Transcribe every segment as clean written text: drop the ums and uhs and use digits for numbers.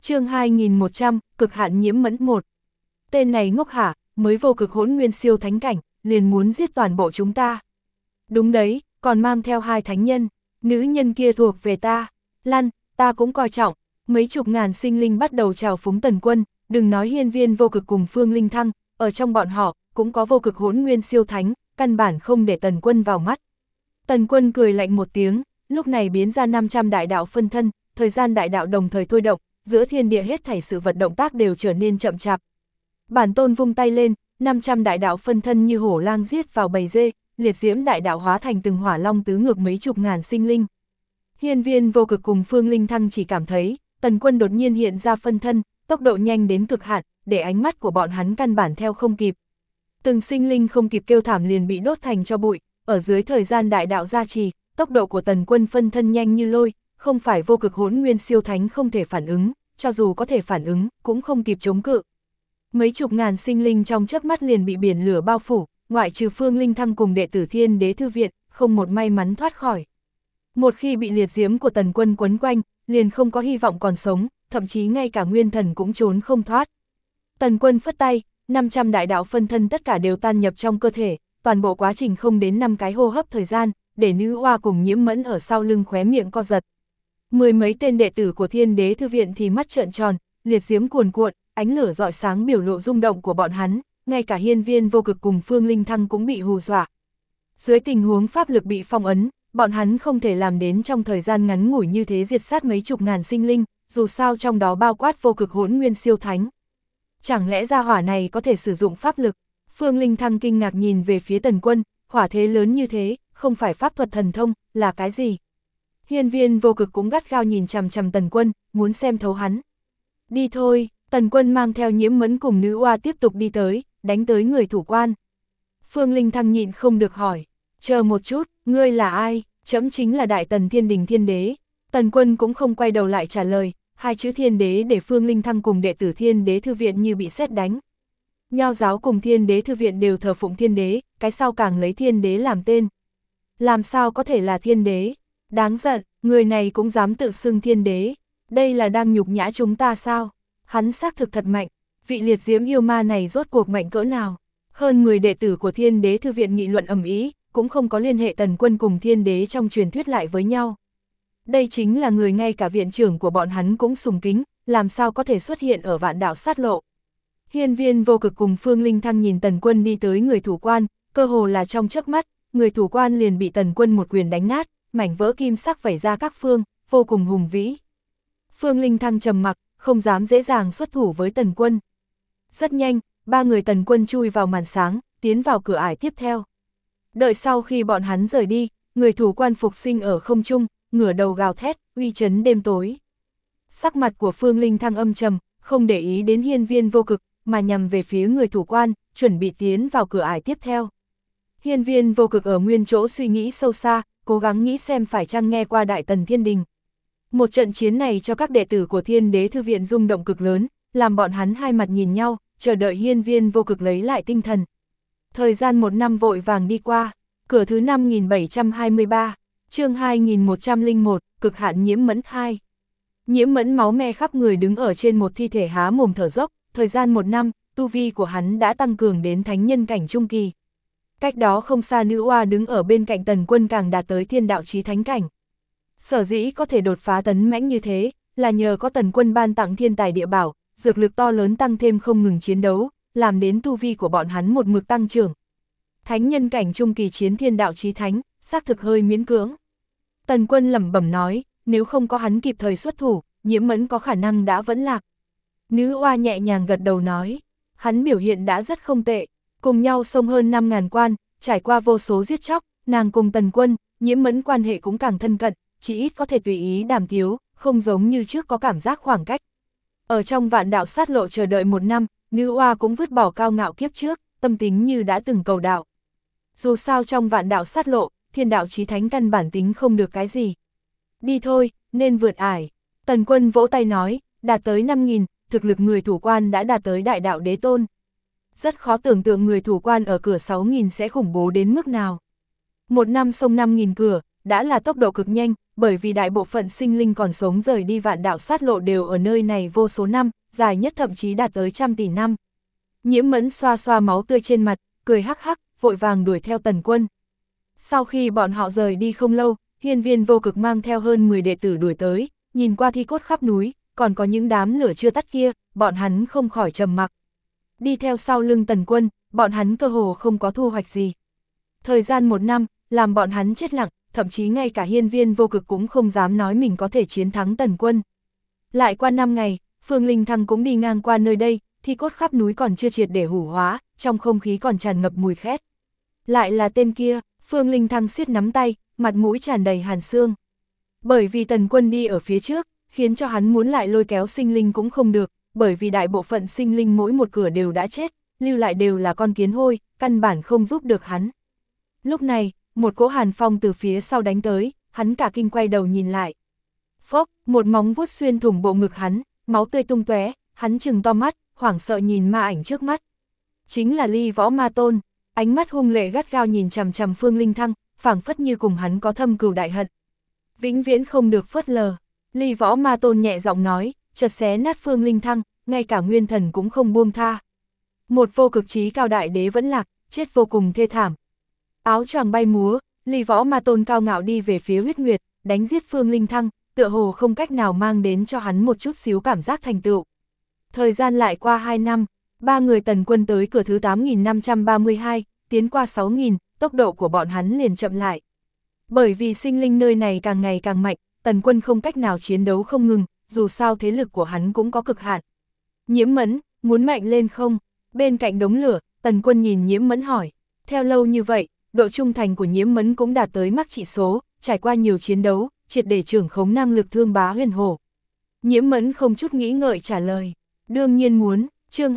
Chương 2100, cực hạn nhiễm mẫn 1. Tên này ngốc hả, mới vô cực hỗn nguyên siêu thánh cảnh, liền muốn giết toàn bộ chúng ta. Đúng đấy, còn mang theo 2 thánh nhân, nữ nhân kia thuộc về ta. Lăn, ta cũng coi trọng. Mấy chục ngàn sinh linh bắt đầu chào phúng Tần Quân, đừng nói hiên viên vô cực cùng Phương Linh Thăng, ở trong bọn họ cũng có vô cực hỗn nguyên siêu thánh, căn bản không để Tần Quân vào mắt. Tần Quân cười lạnh một tiếng, lúc này biến ra 500 đại đạo phân thân, thời gian đại đạo đồng thời thôi động, giữa thiên địa hết thảy sự vật động tác đều trở nên chậm chạp. Bản tôn vung tay lên, 500 đại đạo phân thân như hổ lang giết vào bầy dê, liệt diễm đại đạo hóa thành từng hỏa long tứ ngược mấy chục ngàn sinh linh. Hiên viên vô cực cùng Phương Linh Thăng chỉ cảm thấy, Tần Quân đột nhiên hiện ra phân thân, tốc độ nhanh đến cực hạn, để ánh mắt của bọn hắn căn bản theo không kịp. Từng sinh linh không kịp kêu thảm liền bị đốt thành cho bụi, ở dưới thời gian đại đạo gia trì, tốc độ của Tần Quân phân thân nhanh như lôi, không phải vô cực hỗn nguyên siêu thánh không thể phản ứng, cho dù có thể phản ứng, cũng không kịp chống cự. Mấy chục ngàn sinh linh trong chớp mắt liền bị biển lửa bao phủ, ngoại trừ Phương Linh Thăng cùng đệ tử Thiên Đế Thư Viện, không một may mắn thoát khỏi. Một khi bị liệt diễm của Tần Quân quấn quanh, liền không có hy vọng còn sống, thậm chí ngay cả nguyên thần cũng trốn không thoát. Tần Quân phất tay, 500 đại đạo phân thân tất cả đều tan nhập trong cơ thể, toàn bộ quá trình không đến 5 cái hô hấp thời gian, để nữ oa cùng Nhiễm Mẫn ở sau lưng khóe miệng co giật. 10 mấy tên đệ tử của Thiên Đế Thư Viện thì mắt trợn tròn, liệt diễm cuồn cuộn, ánh lửa rọi sáng biểu lộ rung động của bọn hắn, ngay cả hiên viên vô cực cùng Phương Linh Thăng cũng bị hù dọa. Dưới tình huống pháp lực bị phong ấn, bọn hắn không thể làm đến trong thời gian ngắn ngủi như thế diệt sát mấy chục ngàn sinh linh, dù sao trong đó bao quát vô cực hỗn nguyên siêu thánh. Chẳng lẽ gia hỏa này có thể sử dụng pháp lực? Phương Linh Thăng kinh ngạc nhìn về phía Tần Quân, hỏa thế lớn như thế, không phải pháp thuật thần thông, là cái gì? Hiên viên vô cực cũng gắt gao nhìn chằm chằm Tần Quân, muốn xem thấu hắn. Đi thôi, Tần Quân mang theo Nhiễm Mẫn cùng nữ oa tiếp tục đi tới, đánh tới người thủ quan. Phương Linh Thăng nhịn không được hỏi, chờ một chút, ngươi là ai? Trẫm chính là Đại Tần Thiên Đình Thiên Đế. Tần Quân cũng không quay đầu lại trả lời, 2 chữ Thiên Đế để Phương Linh Thăng cùng đệ tử Thiên Đế Thư Viện như bị sét đánh. Nho giáo cùng Thiên Đế Thư Viện đều thờ phụng Thiên Đế, cái sau càng lấy Thiên Đế làm tên. Làm sao có thể là Thiên Đế? Đáng giận, người này cũng dám tự xưng Thiên Đế. Đây là đang nhục nhã chúng ta sao? Hắn xác thực thật mạnh, vị liệt diễm yêu ma này rốt cuộc mạnh cỡ nào? Hơn 10 đệ tử của Thiên Đế Thư Viện nghị luận ầm ĩ, cũng không có liên hệ Tần Quân cùng Thiên Đế trong truyền thuyết lại với nhau. Đây chính là người ngay cả viện trưởng của bọn hắn cũng sùng kính, làm sao có thể xuất hiện ở vạn đạo sát lộ. Hiên viên vô cực cùng Phương Linh Thăng nhìn Tần Quân đi tới người thủ quan, cơ hồ là trong chớp mắt, người thủ quan liền bị Tần Quân một quyền đánh nát, mảnh vỡ kim sắc vẩy ra các phương, vô cùng hùng vĩ. Phương Linh Thăng trầm mặc, không dám dễ dàng xuất thủ với Tần Quân. Rất nhanh, 3 người Tần Quân chui vào màn sáng, tiến vào cửa ải tiếp theo. Đợi sau khi bọn hắn rời đi, người thủ quan phục sinh ở không trung, ngửa đầu gào thét, uy chấn đêm tối. Sắc mặt của Phương Linh Thăng âm trầm, không để ý đến hiên viên vô cực, mà nhằm về phía người thủ quan, chuẩn bị tiến vào cửa ải tiếp theo. Hiên viên vô cực ở nguyên chỗ suy nghĩ sâu xa, cố gắng nghĩ xem phải chăng nghe qua Đại Tần Thiên Đình. Một trận chiến này cho các đệ tử của Thiên Đế Thư Viện rung động cực lớn, làm bọn hắn hai mặt nhìn nhau, chờ đợi hiên viên vô cực lấy lại tinh thần. Thời gian 1 năm vội vàng đi qua, cửa thứ 5723, chương 2101, cực hạn Nhiễm Mẫn 2. Nhiễm Mẫn máu me khắp người đứng ở trên một thi thể há mồm thở dốc, thời gian 1 năm, tu vi của hắn đã tăng cường đến thánh nhân cảnh trung kỳ. Cách đó không xa nữ oa đứng ở bên cạnh Tần Quân càng đạt tới thiên đạo chí thánh cảnh. Sở dĩ có thể đột phá tấn mãnh như thế, là nhờ có Tần Quân ban tặng thiên tài địa bảo, dược lực to lớn tăng thêm không ngừng chiến đấu, làm đến tu vi của bọn hắn một mực tăng trưởng. Thánh nhân cảnh trung kỳ chiến thiên đạo chí thánh, xác thực hơi miễn cưỡng. Tần Quân lẩm bẩm nói, nếu không có hắn kịp thời xuất thủ, Nhiễm Mẫn có khả năng đã vẫn lạc. Nữ oa nhẹ nhàng gật đầu nói, hắn biểu hiện đã rất không tệ, cùng nhau xông hơn 5.000 quan, trải qua vô số giết chóc, nàng cùng Tần Quân, Nhiễm Mẫn quan hệ cũng càng thân cận, chỉ ít có thể tùy ý đàm tiếu, không giống như trước có cảm giác khoảng cách. Ở trong vạn đạo sát lộ chờ đợi 1 năm, nữ oa cũng vứt bỏ cao ngạo kiếp trước, tâm tính như đã từng cầu đạo. Dù sao trong vạn đạo sát lộ, thiên đạo chí thánh căn bản tính không được cái gì. Đi thôi, nên vượt ải. Tần Quân vỗ tay nói, đạt tới 5.000, thực lực người thủ quan đã đạt tới đại đạo đế tôn. Rất khó tưởng tượng người thủ quan ở cửa 6.000 sẽ khủng bố đến mức nào. 1 năm xông 5.000 cửa, đã là tốc độ cực nhanh, bởi vì đại bộ phận sinh linh còn sống rời đi vạn đạo sát lộ đều ở nơi này vô số năm, dài nhất thậm chí đạt tới 100 tỷ năm. Nhiễm Mẫn xoa xoa máu tươi trên mặt, cười hắc hắc, vội vàng đuổi theo Tần Quân. Sau khi bọn họ rời đi không lâu, Hiên Viên Vô Cực mang theo hơn 10 đệ tử đuổi tới, nhìn qua thi cốt khắp núi, còn có những đám lửa chưa tắt kia, bọn hắn không khỏi trầm mặc. Đi theo sau lưng Tần Quân, bọn hắn cơ hồ không có thu hoạch gì. Thời gian 1 năm, làm bọn hắn chết lặng, thậm chí ngay cả Hiên Viên Vô Cực cũng không dám nói mình có thể chiến thắng Tần Quân. Lại qua 5 ngày, Phương Linh Thăng cũng đi ngang qua nơi đây, thi cốt khắp núi còn chưa triệt để hủ hóa, trong không khí còn tràn ngập mùi khét. Lại là tên kia, Phương Linh Thăng siết nắm tay, mặt mũi tràn đầy hàn xương. Bởi vì Tần Quân đi ở phía trước, khiến cho hắn muốn lại lôi kéo sinh linh cũng không được, bởi vì đại bộ phận sinh linh mỗi một cửa đều đã chết, lưu lại đều là con kiến hôi, căn bản không giúp được hắn. Lúc này, một cỗ hàn phong từ phía sau đánh tới, hắn cả kinh quay đầu nhìn lại. Phốc, một móng vuốt xuyên thủng bộ ngực hắn, máu tươi tung tóe, hắn trừng to mắt, hoảng sợ nhìn ma ảnh trước mắt. Chính là Ly Võ Ma Tôn, ánh mắt hung lệ gắt gao nhìn chằm chằm Phương Linh Thăng, phảng phất như cùng hắn có thâm cừu đại hận. Vĩnh viễn không được phớt lờ. Ly Võ Ma Tôn nhẹ giọng nói, chợt xé nát Phương Linh Thăng, ngay cả nguyên thần cũng không buông tha. Một vô cực trí cao đại đế vẫn lạc, chết vô cùng thê thảm. Áo choàng bay múa, Ly Võ Ma Tôn cao ngạo đi về phía Huyết Nguyệt, đánh giết Phương Linh Thăng, tựa hồ không cách nào mang đến cho hắn một chút xíu cảm giác thành tựu. Thời gian lại qua 2 năm, 3 người Tần Quân tới cửa thứ 8532, tiến qua 6000, tốc độ của bọn hắn liền chậm lại. Bởi vì sinh linh nơi này càng ngày càng mạnh, Tần Quân không cách nào chiến đấu không ngừng, dù sao thế lực của hắn cũng có cực hạn. Nhiễm Mẫn, muốn mạnh lên không? Bên cạnh đống lửa, Tần Quân nhìn Nhiễm Mẫn hỏi. Theo lâu như vậy, độ trung thành của Nhiễm Mẫn cũng đạt tới mắc trị số, trải qua nhiều chiến đấu, triệt để trưởng khống năng lực Thương Bá Huyền Hổ. Nhiễm Mẫn không chút nghĩ ngợi trả lời. Đương nhiên muốn, chương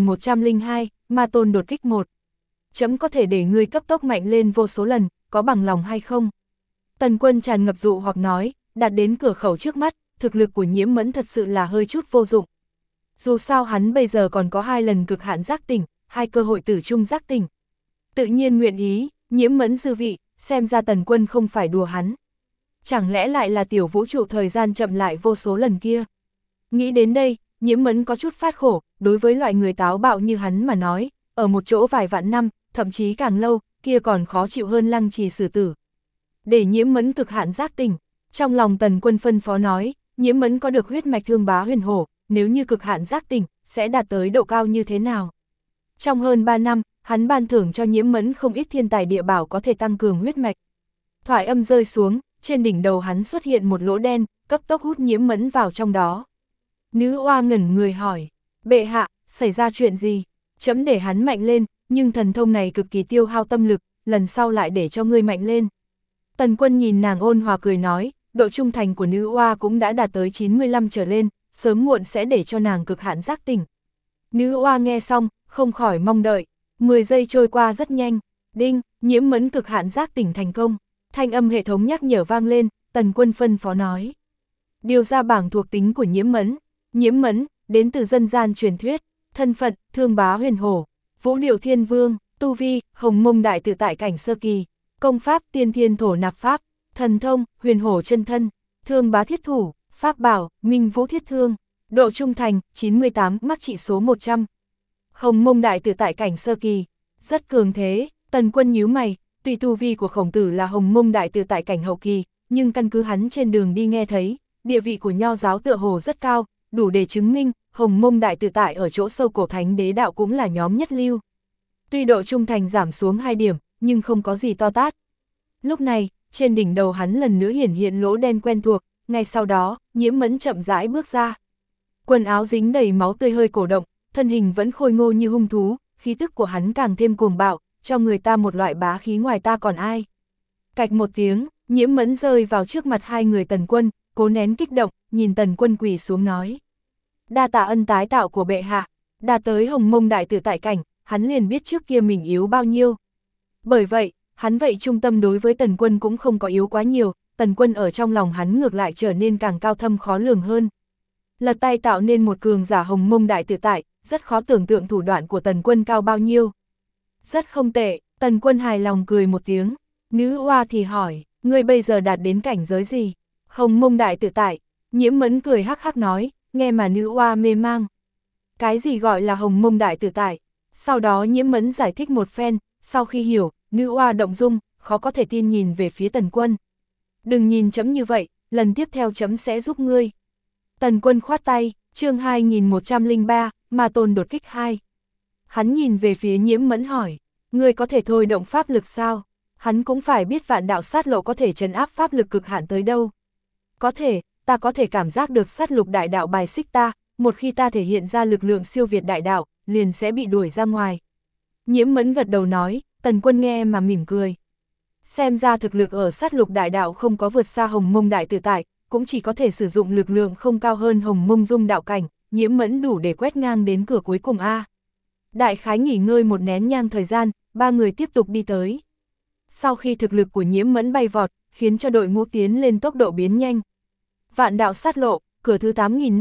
2102, Ma Tôn đột kích 1. Chấm có thể để ngươi cấp tốc mạnh lên vô số lần, có bằng lòng hay không? Tần Quân tràn ngập dụ hoặc nói, đạt đến cửa khẩu trước mắt, thực lực của Nhiễm Mẫn thật sự là hơi chút vô dụng. Dù sao hắn bây giờ còn có 2 lần cực hạn giác tỉnh, 2 cơ hội tử trung giác tỉnh. Tự nhiên nguyện ý, Nhiễm Mẫn dư vị, xem ra Tần Quân không phải đùa hắn. Chẳng lẽ lại là tiểu vũ trụ thời gian chậm lại vô số lần kia? Nghĩ đến đây, Nhiễm Mẫn có chút phát khổ, đối với loại người táo bạo như hắn mà nói, ở một chỗ vài vạn năm, thậm chí càng lâu, kia còn khó chịu hơn Lăng Trì xử tử. Để Nhiễm Mẫn cực hạn giác tỉnh, trong lòng Tần Quân phân phó nói, Nhiễm Mẫn có được huyết mạch Thương Bá Huyền Hổ, nếu như cực hạn giác tỉnh, sẽ đạt tới độ cao như thế nào? Trong hơn 3 năm, hắn ban thưởng cho Nhiễm Mẫn không ít thiên tài địa bảo có thể tăng cường huyết mạch. Thoại âm rơi xuống, trên đỉnh đầu hắn xuất hiện một lỗ đen, cấp tốc hút Nhiễm Mẫn vào trong đó. Nữ oa ngẩn người hỏi, bệ hạ, xảy ra chuyện gì? Chấm để hắn mạnh lên, nhưng thần thông này cực kỳ tiêu hao tâm lực, lần sau lại để cho ngươi mạnh lên. Tần Quân nhìn nàng ôn hòa cười nói, độ trung thành của nữ oa cũng đã đạt tới 95 trở lên, sớm muộn sẽ để cho nàng cực hạn giác tỉnh. Nữ oa nghe xong, không khỏi mong đợi, 10 giây trôi qua rất nhanh, đinh, Nhiễm Mẫn cực hạn giác tỉnh thành công. Thanh âm hệ thống nhắc nhở vang lên, Tần Quân phân phó nói. Điều ra bảng thuộc tính của Nhiễm Mẫn. Nhiễm Mẫn, đến từ dân gian truyền thuyết, thân phận, Thương Bá Huyền Hổ, Vũ Điệu Thiên Vương, tu vi, Hồng Mông Đại Tự Tại cảnh sơ kỳ, công pháp Tiên Thiên Thổ Nạp Pháp, thần thông, Huyền Hổ chân thân, Thương Bá Thiết Thủ, pháp bảo, Minh Vũ Thiết Thương, độ trung thành, 98, mắc trị số 100. Hồng Mông Đại Tự Tại cảnh sơ kỳ, rất cường thế. Tần Quân nhíu mày, tuy tu vi của Khổng Tử là Hồng Mông Đại Tự Tại cảnh hậu kỳ, nhưng căn cứ hắn trên đường đi nghe thấy, địa vị của Nho giáo tựa hồ rất cao, đủ để chứng minh, Hồng Mông Đại Tự Tại ở chỗ sâu cổ thánh đế đạo cũng là nhóm nhất lưu. Tuy độ trung thành giảm xuống 2 điểm, nhưng không có gì to tát. Lúc này, trên đỉnh đầu hắn lần nữa hiển hiện lỗ đen quen thuộc, ngay sau đó, Nhiễm Mẫn chậm rãi bước ra. Quần áo dính đầy máu tươi hơi cổ động, thân hình vẫn khôi ngô như hung thú, khí tức của hắn càng thêm cuồng bạo, cho người ta một loại bá khí ngoài ta còn ai. Cạch một tiếng, Nhiễm Mẫn rơi vào trước mặt 2 người Tần Quân, cố nén kích động, nhìn Tần Quân quỳ xuống nói. Đa tạ ân tái tạo của bệ hạ, đạt tới Hồng Mông Đại Tự Tại cảnh, hắn liền biết trước kia mình yếu bao nhiêu. Bởi vậy, hắn vậy trung tâm đối với Tần Quân cũng không có yếu quá nhiều, Tần Quân ở trong lòng hắn ngược lại trở nên càng cao thâm khó lường hơn. Lật tay tạo nên một cường giả Hồng Mông Đại Tự Tại, rất khó tưởng tượng thủ đoạn của Tần Quân cao bao nhiêu. Rất không tệ, Tần Quân hài lòng cười một tiếng, nữ oa thì hỏi, Ngươi bây giờ đạt đến cảnh giới gì? Hồng Mông Đại Tự Tại. Nhiễm Mẫn cười hắc hắc nói, nghe mà nữ oa mê mang. Cái gì gọi là Hồng Mông Đại Tự Tại? Sau đó Nhiễm Mẫn giải thích một phen, sau khi hiểu, nữ oa động dung, khó có thể tin nhìn về phía Tần Quân. Đừng nhìn chấm như vậy, lần tiếp theo chấm sẽ giúp ngươi. Tần Quân khoát tay, chương 2103, Ma Tôn đột kích 2. Hắn nhìn về phía Nhiễm Mẫn hỏi, ngươi có thể thôi động pháp lực sao? Hắn cũng phải biết vạn đạo sát lộ có thể trấn áp pháp lực cực hạn tới đâu. Có thể, ta có thể cảm giác được sát lục đại đạo bài xích ta, một khi ta thể hiện ra lực lượng siêu việt đại đạo, liền sẽ bị đuổi ra ngoài. Nhiễm Mẫn gật đầu nói, Tần Quân nghe mà mỉm cười. Xem ra thực lực ở sát lục đại đạo không có vượt xa Hồng Mông Đại Tự Tại, cũng chỉ có thể sử dụng lực lượng không cao hơn Hồng Mông Dung đạo cảnh, Nhiễm Mẫn đủ để quét ngang đến cửa cuối cùng A. Đại khái nghỉ ngơi một nén nhang thời gian, ba người tiếp tục đi tới. Sau khi thực lực của Nhiễm Mẫn bay vọt, khiến cho đội ngũ tiến lên tốc độ biến nhanh. Vạn đạo sát lộ, cửa thứ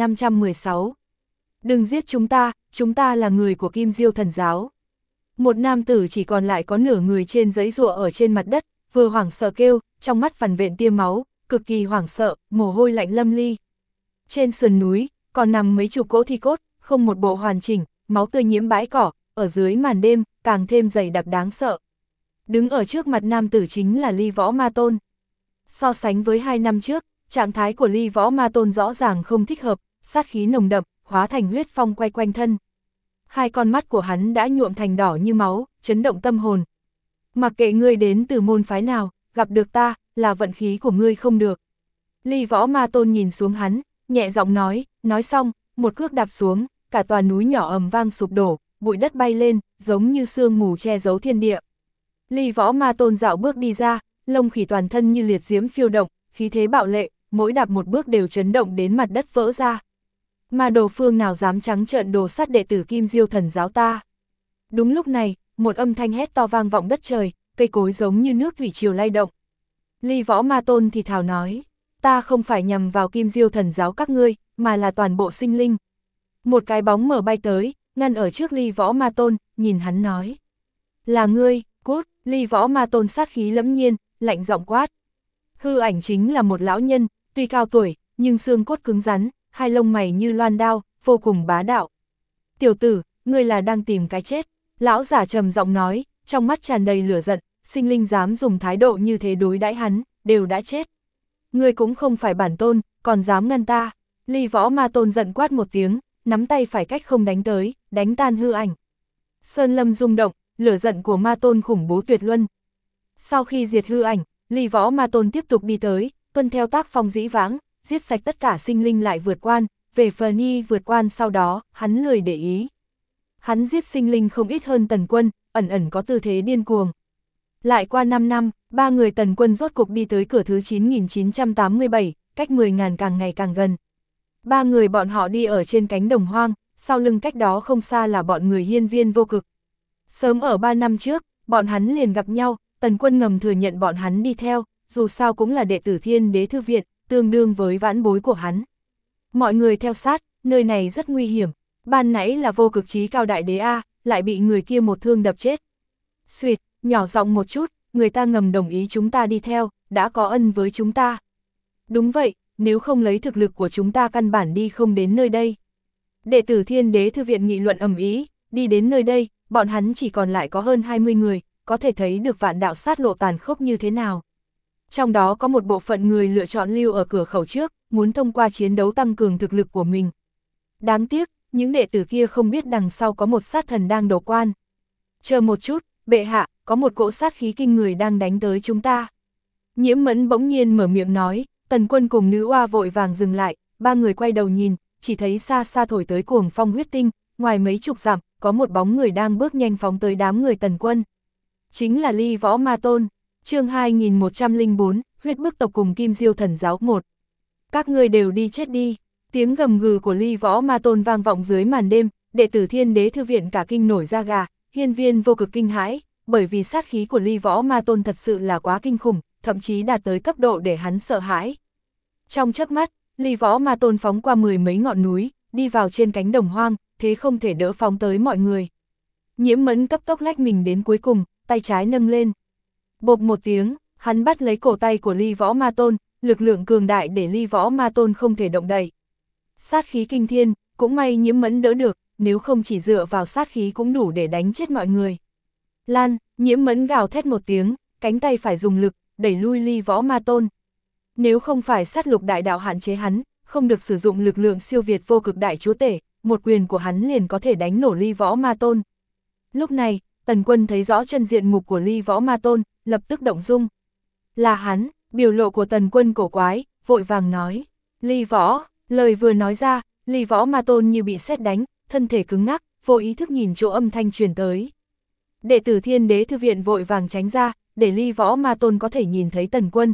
8516. Đừng giết chúng ta là người của Kim Diêu Thần Giáo. Một nam tử chỉ còn lại có nửa người trên giấy giụa ở trên mặt đất, vừa hoảng sợ kêu, trong mắt phản vện tia máu, cực kỳ hoảng sợ, mồ hôi lạnh lâm ly. Trên sườn núi, còn nằm mấy chục cỗ thi cốt, không một bộ hoàn chỉnh, máu tươi nhiễm bãi cỏ, ở dưới màn đêm, càng thêm dày đặc đáng sợ. Đứng ở trước mặt nam tử chính là Ly Võ Ma Tôn. So sánh với 2 năm trước, trạng thái của Ly Võ Ma Tôn rõ ràng không thích hợp, sát khí nồng đậm, hóa thành huyết phong quay quanh thân. Hai con mắt của hắn đã nhuộm thành đỏ như máu, chấn động tâm hồn. Mặc kệ ngươi đến từ môn phái nào, gặp được ta, là vận khí của ngươi không được. Ly Võ Ma Tôn nhìn xuống hắn, nhẹ giọng nói xong, một cước đạp xuống, cả tòa núi nhỏ ầm vang sụp đổ, bụi đất bay lên, giống như sương mù che giấu thiên địa. Ly Võ Ma Tôn dạo bước đi ra, lông khỉ toàn thân như liệt diễm phiêu động, khí thế bạo lệ, mỗi đạp một bước đều chấn động đến mặt đất vỡ ra. Mà đồ phương nào dám trắng trợn đồ sát đệ tử Kim Diêu Thần Giáo ta. Đúng lúc này, một âm thanh hét to vang vọng đất trời, cây cối giống như nước thủy triều lay động. Ly Võ Ma Tôn thì thào nói, ta không phải nhằm vào Kim Diêu Thần Giáo các ngươi, mà là toàn bộ sinh linh. Một cái bóng mở bay tới, ngăn ở trước Ly Võ Ma Tôn, nhìn hắn nói, là ngươi, cút. Ly Võ Ma Tôn sát khí lẫm nhiên, lạnh giọng quát. Hư ảnh chính là một lão nhân, tuy cao tuổi, nhưng xương cốt cứng rắn, hai lông mày như loan đao, vô cùng bá đạo. Tiểu tử, ngươi là đang tìm cái chết. Lão giả trầm giọng nói, trong mắt tràn đầy lửa giận, sinh linh dám dùng thái độ như thế đối đãi hắn, đều đã chết. Ngươi cũng không phải bản tôn, còn dám ngăn ta. Ly Võ Ma Tôn giận quát một tiếng, nắm tay phải cách không đánh tới, đánh tan hư ảnh. Sơn lâm rung động, lửa giận của Ma Tôn khủng bố tuyệt luân. Sau khi diệt hư ảnh, Ly Võ Ma Tôn tiếp tục đi tới, tuân theo tác phong dĩ vãng, giết sạch tất cả sinh linh lại vượt quan, về phần y vượt quan sau đó, hắn lười để ý. Hắn giết sinh linh không ít hơn Tần Quân, ẩn ẩn có tư thế điên cuồng. Lại qua 5 năm, ba người Tần Quân rốt cục đi tới cửa thứ 9987, cách 10.000 càng ngày càng gần. Ba người bọn họ đi ở trên cánh đồng hoang, sau lưng cách đó không xa là bọn người Hiên Viên Vô Cực. Sớm ở 3 năm trước, bọn hắn liền gặp nhau, Tần Quân ngầm thừa nhận bọn hắn đi theo, dù sao cũng là đệ tử Thiên Đế Thư Viện, tương đương với vãn bối của hắn. Mọi người theo sát, nơi này rất nguy hiểm, ban nãy là Vô Cực chí cao đại đế A, lại bị người kia một thương đập chết. Xuyệt, nhỏ giọng một chút, người ta ngầm đồng ý chúng ta đi theo, đã có ân với chúng ta. Đúng vậy, nếu không lấy thực lực của chúng ta căn bản đi không đến nơi đây. Đệ tử Thiên Đế Thư Viện nghị luận ầm ĩ, đi đến nơi đây, bọn hắn chỉ còn lại có hơn 20 người, có thể thấy được vạn đạo sát lộ tàn khốc như thế nào. Trong đó có một bộ phận người lựa chọn lưu ở cửa khẩu trước, muốn thông qua chiến đấu tăng cường thực lực của mình. Đáng tiếc, những đệ tử kia không biết đằng sau có một sát thần đang đổ quan. Chờ một chút, bệ hạ, có một cỗ sát khí kinh người đang đánh tới chúng ta. Nhiễm Mẫn bỗng nhiên mở miệng nói, Tần Quân cùng nữ oa vội vàng dừng lại, ba người quay đầu nhìn, chỉ thấy xa xa thổi tới cuồng phong huyết tinh, ngoài mấy chục dặm, có một bóng người đang bước nhanh phóng tới đám người Tần Quân. Chính là Ly Võ Ma Tôn, chương 2104, huyết bức tộc cùng Kim Diêu Thần Giáo 1. Các ngươi đều đi chết đi, tiếng gầm gừ của Ly Võ Ma Tôn vang vọng dưới màn đêm, đệ tử Thiên Đế Thư Viện cả kinh nổi da gà, Hiên Viên Vô Cực kinh hãi, bởi vì sát khí của Ly Võ Ma Tôn thật sự là quá kinh khủng, thậm chí đạt tới cấp độ để hắn sợ hãi. Trong chớp mắt, Ly Võ Ma Tôn phóng qua 10 mấy ngọn núi, đi vào trên cánh đồng hoang, thế không thể đỡ phóng tới mọi người. Nhiễm Mẫn cấp tốc lách mình đến cuối cùng, tay trái nâng lên. Bộp một tiếng, Hắn bắt lấy cổ tay của Ly Võ Ma Tôn, lực lượng cường đại để Ly Võ Ma Tôn không thể động đậy. Sát khí kinh thiên, cũng may Nhiễm Mẫn đỡ được, nếu không chỉ dựa vào sát khí cũng đủ để đánh chết mọi người. Lan, Nhiễm Mẫn gào thét một tiếng, cánh tay phải dùng lực, đẩy lui Ly Võ Ma Tôn. Nếu không phải sát lục đại đạo hạn chế hắn, không được sử dụng lực lượng siêu việt vô cực đại chúa tể, một quyền của hắn liền có thể đánh nổ Ly Võ Ma Tôn. Lúc này, Tần Quân thấy rõ chân diện mục của Ly Võ Ma Tôn, lập tức động dung. Là hắn, biểu lộ của Tần Quân cổ quái, vội vàng nói. Ly Võ, lời vừa nói ra, Ly Võ Ma Tôn như bị sét đánh, thân thể cứng ngắc, vô ý thức nhìn chỗ âm thanh truyền tới. Đệ tử Thiên Đế Thư Viện vội vàng tránh ra, để Ly Võ Ma Tôn có thể nhìn thấy Tần Quân.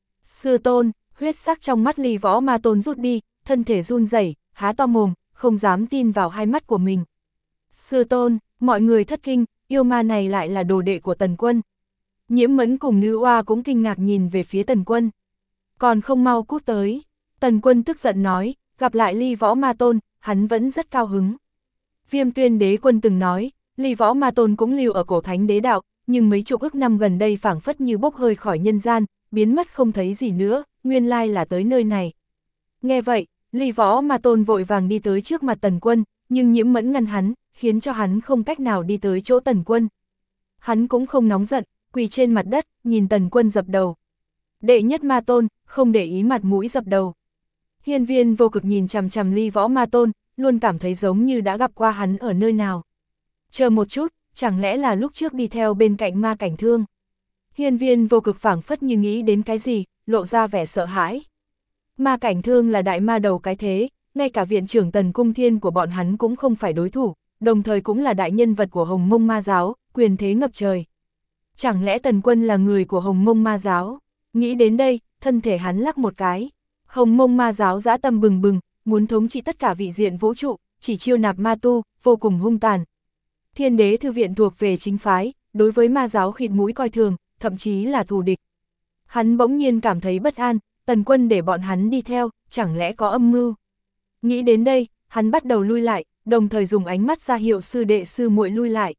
Sư tôn, huyết sắc trong mắt Ly Võ Ma Tôn rút đi, thân thể run rẩy, há to mồm, không dám tin vào hai mắt của mình. Sư tôn, mọi người thất kinh, yêu ma này lại là đồ đệ của Tần Quân. Nhiễm Mẫn cùng Nữ Oa cũng kinh ngạc nhìn về phía Tần Quân. Còn không mau cút tới. Tần Quân tức giận nói, gặp lại Ly Võ Ma Tôn, hắn vẫn rất cao hứng. Viêm Tuyên Đế Quân từng nói, Ly Võ Ma Tôn cũng lưu ở cổ thánh đế đạo, nhưng mấy chục ức năm gần đây phảng phất như bốc hơi khỏi nhân gian, biến mất không thấy gì nữa, nguyên lai là tới nơi này. Nghe vậy, Ly Võ Ma Tôn vội vàng đi tới trước mặt Tần Quân, nhưng Nhiễm Mẫn ngăn hắn, khiến cho hắn không cách nào đi tới chỗ Tần Quân. Hắn cũng không nóng giận, quỳ trên mặt đất, nhìn Tần Quân dập đầu. Đệ nhất Ma Tôn, không để ý mặt mũi dập đầu. Hiên Viên Vô Cực nhìn chằm chằm Ly Võ Ma Tôn, luôn cảm thấy giống như đã gặp qua hắn ở nơi nào. Chờ một chút, chẳng lẽ là lúc trước đi theo bên cạnh Ma Cảnh Thương. Hiên Viên Vô Cực phảng phất như nghĩ đến cái gì, lộ ra vẻ sợ hãi. Ma Cảnh Thương là đại ma đầu cái thế, ngay cả viện trưởng Tần Cung Thiên của bọn hắn cũng không phải đối thủ, đồng thời cũng là đại nhân vật của Hồng Mông Ma Giáo, quyền thế ngập trời. Chẳng lẽ Tần Quân là người của Hồng Mông Ma Giáo? Nghĩ đến đây, thân thể hắn lắc một cái. Hồng Mông Ma Giáo dã tâm bừng bừng, muốn thống trị tất cả vị diện vũ trụ, chỉ chiêu nạp ma tu, vô cùng hung tàn. Thiên Đế Thư Viện thuộc về chính phái, đối với ma giáo khịt mũi coi thường, thậm chí là thù địch. Hắn bỗng nhiên cảm thấy bất an, Tần Quân để bọn hắn đi theo, chẳng lẽ có âm mưu? Nghĩ đến đây, hắn bắt đầu lui lại, đồng thời dùng ánh mắt ra hiệu sư đệ sư muội lui lại.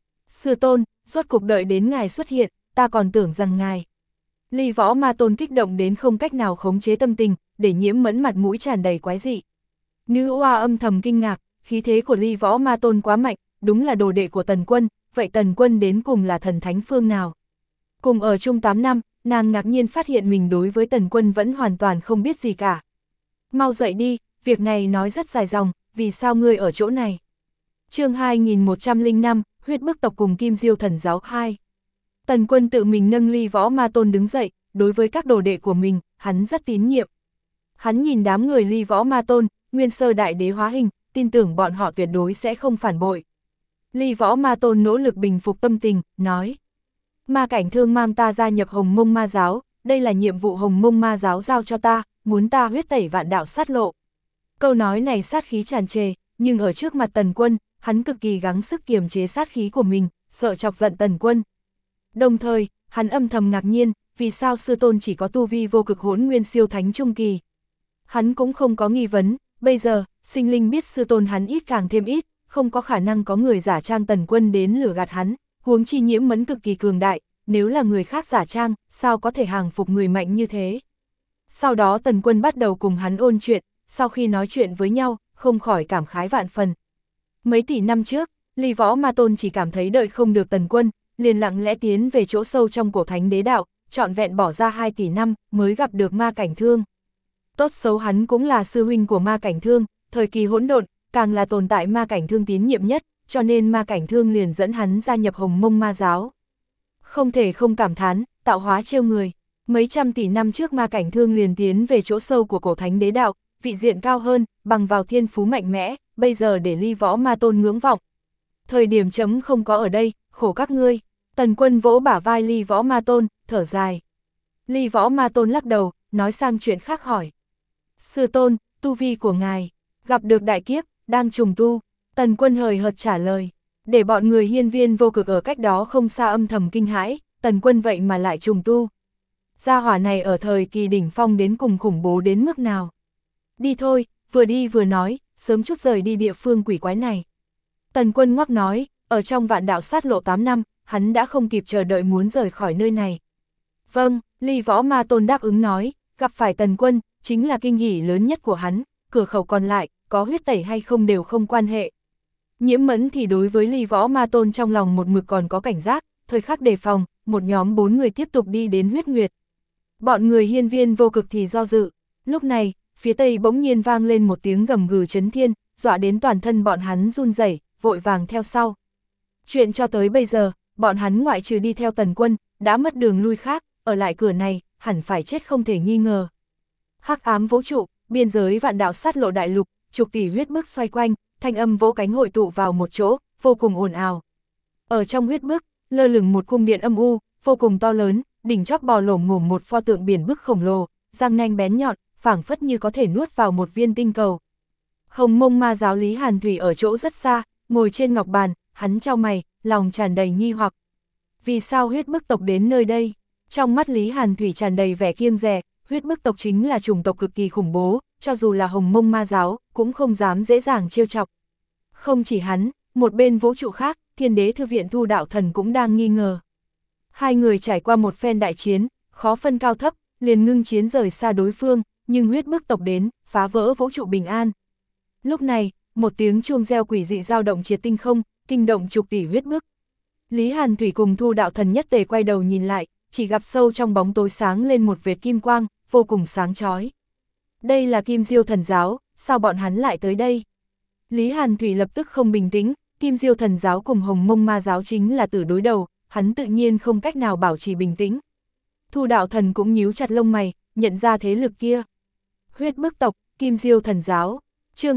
Sư tôn, rốt cục đợi đến ngài xuất hiện, ta còn tưởng rằng ngài. Ly Võ Ma Tôn kích động đến không cách nào khống chế tâm tình, để Nhiễm Mẫn mặt mũi tràn đầy quái dị. Nữ Oa âm thầm kinh ngạc, khí thế của Ly Võ Ma Tôn quá mạnh, đúng là đồ đệ của Tần Quân, vậy Tần Quân đến cùng là thần thánh phương nào? Cùng ở chung 8 năm, nàng ngạc nhiên phát hiện mình đối với Tần Quân vẫn hoàn toàn không biết gì cả. Mau dậy đi, việc này nói rất dài dòng, vì sao ngươi ở chỗ này? Chương 2105, huyết bức tộc cùng Kim Diêu Thần Giáo 2. Tần Quân tự mình nâng Ly Võ Ma Tôn đứng dậy, đối với các đồ đệ của mình, hắn rất tín nhiệm. Hắn nhìn đám người Ly Võ Ma Tôn, nguyên sơ đại đế hóa hình, tin tưởng bọn họ tuyệt đối sẽ không phản bội. Ly Võ Ma Tôn nỗ lực bình phục tâm tình, nói. Ma Cảnh Thương mang ta gia nhập Hồng Mông Ma Giáo, đây là nhiệm vụ Hồng Mông Ma Giáo giao cho ta, muốn ta huyết tẩy vạn đạo sát lộ. Câu nói này sát khí tràn trề, nhưng ở trước mặt Tần Quân, hắn cực kỳ gắng sức kiềm chế sát khí của mình, sợ chọc giận Tần Quân. Đồng thời, hắn âm thầm ngạc nhiên, vì sao sư tôn chỉ có tu vi vô cực hỗn nguyên siêu thánh trung kỳ. Hắn cũng không có nghi vấn, bây giờ, sinh linh biết sư tôn hắn ít càng thêm ít, không có khả năng có người giả trang Tần Quân đến lừa gạt hắn, huống chi Nhiễm Mẫn cực kỳ cường đại, nếu là người khác giả trang, sao có thể hàng phục người mạnh như thế. Sau đó Tần Quân bắt đầu cùng hắn ôn chuyện, sau khi nói chuyện với nhau, không khỏi cảm khái vạn phần. Mấy tỷ năm trước, Ly Võ Ma Tôn chỉ cảm thấy đợi không được Tần Quân, liền lặng lẽ tiến về chỗ sâu trong cổ thánh đế đạo, trọn vẹn bỏ ra 2 tỷ năm mới gặp được Ma Cảnh Thương. Tốt xấu hắn cũng là sư huynh của Ma Cảnh Thương, thời kỳ hỗn độn, càng là tồn tại Ma Cảnh Thương tín nhiệm nhất, cho nên Ma Cảnh Thương liền dẫn hắn gia nhập Hồng Mông Ma Giáo. Không thể không cảm thán, tạo hóa trêu người. Mấy trăm tỷ năm trước Ma Cảnh Thương liền tiến về chỗ sâu của cổ thánh đế đạo, vị diện cao hơn, bằng vào thiên phú mạnh mẽ, bây giờ để Ly Võ Ma Tôn ngưỡng vọng. Thời điểm chấm không có ở đây, khổ các ngươi. Tần Quân vỗ bả vai Ly Võ Ma Tôn, thở dài. Ly Võ Ma Tôn lắc đầu, nói sang chuyện khác hỏi. Sư tôn, tu vi của ngài, gặp được đại kiếp, đang trùng tu. Tần Quân hời hợt trả lời, để bọn người Hiên Viên Vô Cực ở cách đó không xa âm thầm kinh hãi, Tần Quân vậy mà lại trùng tu. Gia hỏa này ở thời kỳ đỉnh phong đến cùng khủng bố đến mức nào. Đi thôi, vừa đi vừa nói, sớm chút rời đi địa phương quỷ quái này. Tần Quân ngoắc nói, ở trong vạn đạo sát lộ 8 năm, hắn đã không kịp chờ đợi muốn rời khỏi nơi này. Vâng, Ly Võ Ma Tôn đáp ứng nói, gặp phải Tần Quân, chính là kinh hỉ lớn nhất của hắn, cửa khẩu còn lại, có huyết tẩy hay không đều không quan hệ. Nhiễm Mẫn thì đối với Ly Võ Ma Tôn trong lòng một mực còn có cảnh giác, thời khắc đề phòng, một nhóm 4 người tiếp tục đi đến huyết nguyệt. Bọn người hiên viên vô cực thì do dự, lúc này, phía tây bỗng nhiên vang lên một tiếng gầm gừ chấn thiên, dọa đến toàn thân bọn hắn run rẩy, vội vàng theo sau. Chuyện cho tới bây giờ, bọn hắn ngoại trừ đi theo Tần Quân, đã mất đường lui khác, ở lại cửa này, hẳn phải chết không thể nghi ngờ. Hắc ám vũ trụ, biên giới vạn đạo sát lộ đại lục, chục tỷ huyết bức xoay quanh, thanh âm vỗ cánh hội tụ vào một chỗ, vô cùng ồn ào. Ở trong huyết bức, lơ lửng một cung điện âm u, vô cùng to lớn, đỉnh chóp bò lổm ngổm một pho tượng biển bức khổng lồ, răng nanh bén nhọn, phảng phất như có thể nuốt vào một viên tinh cầu. Hồng Mông Ma giáo Lý Hàn Thủy ở chỗ rất xa, ngồi trên ngọc bàn, hắn chau mày, lòng tràn đầy nghi hoặc. Vì sao huyết bức tộc đến nơi đây? Trong mắt Lý Hàn Thủy tràn đầy vẻ kiêng dè, huyết bức tộc chính là chủng tộc cực kỳ khủng bố, cho dù là Hồng Mông Ma giáo, cũng không dám dễ dàng trêu chọc. Không chỉ hắn, một bên vũ trụ khác, Thiên Đế Thư viện Thu Đạo Thần cũng đang nghi ngờ. Hai người trải qua một phen đại chiến, khó phân cao thấp, liền ngưng chiến rời xa đối phương, nhưng huyết bức tộc đến, phá vỡ vũ trụ bình an. Lúc này, một tiếng chuông reo quỷ dị dao động triệt tinh không, kinh động chục tỷ huyết bức. Lý Hàn Thủy cùng Thu Đạo Thần nhất tề quay đầu nhìn lại, chỉ gặp sâu trong bóng tối sáng lên một vệt kim quang, vô cùng sáng chói. Đây là Kim Diêu Thần giáo, sao bọn hắn lại tới đây? Lý Hàn Thủy lập tức không bình tĩnh, Kim Diêu Thần giáo cùng Hồng Mông Ma giáo chính là tử đối đầu, hắn tự nhiên không cách nào bảo trì bình tĩnh. Thu Đạo Thần cũng nhíu chặt lông mày, nhận ra thế lực kia. Huyết bức tộc, Kim Diêu Thần giáo, chương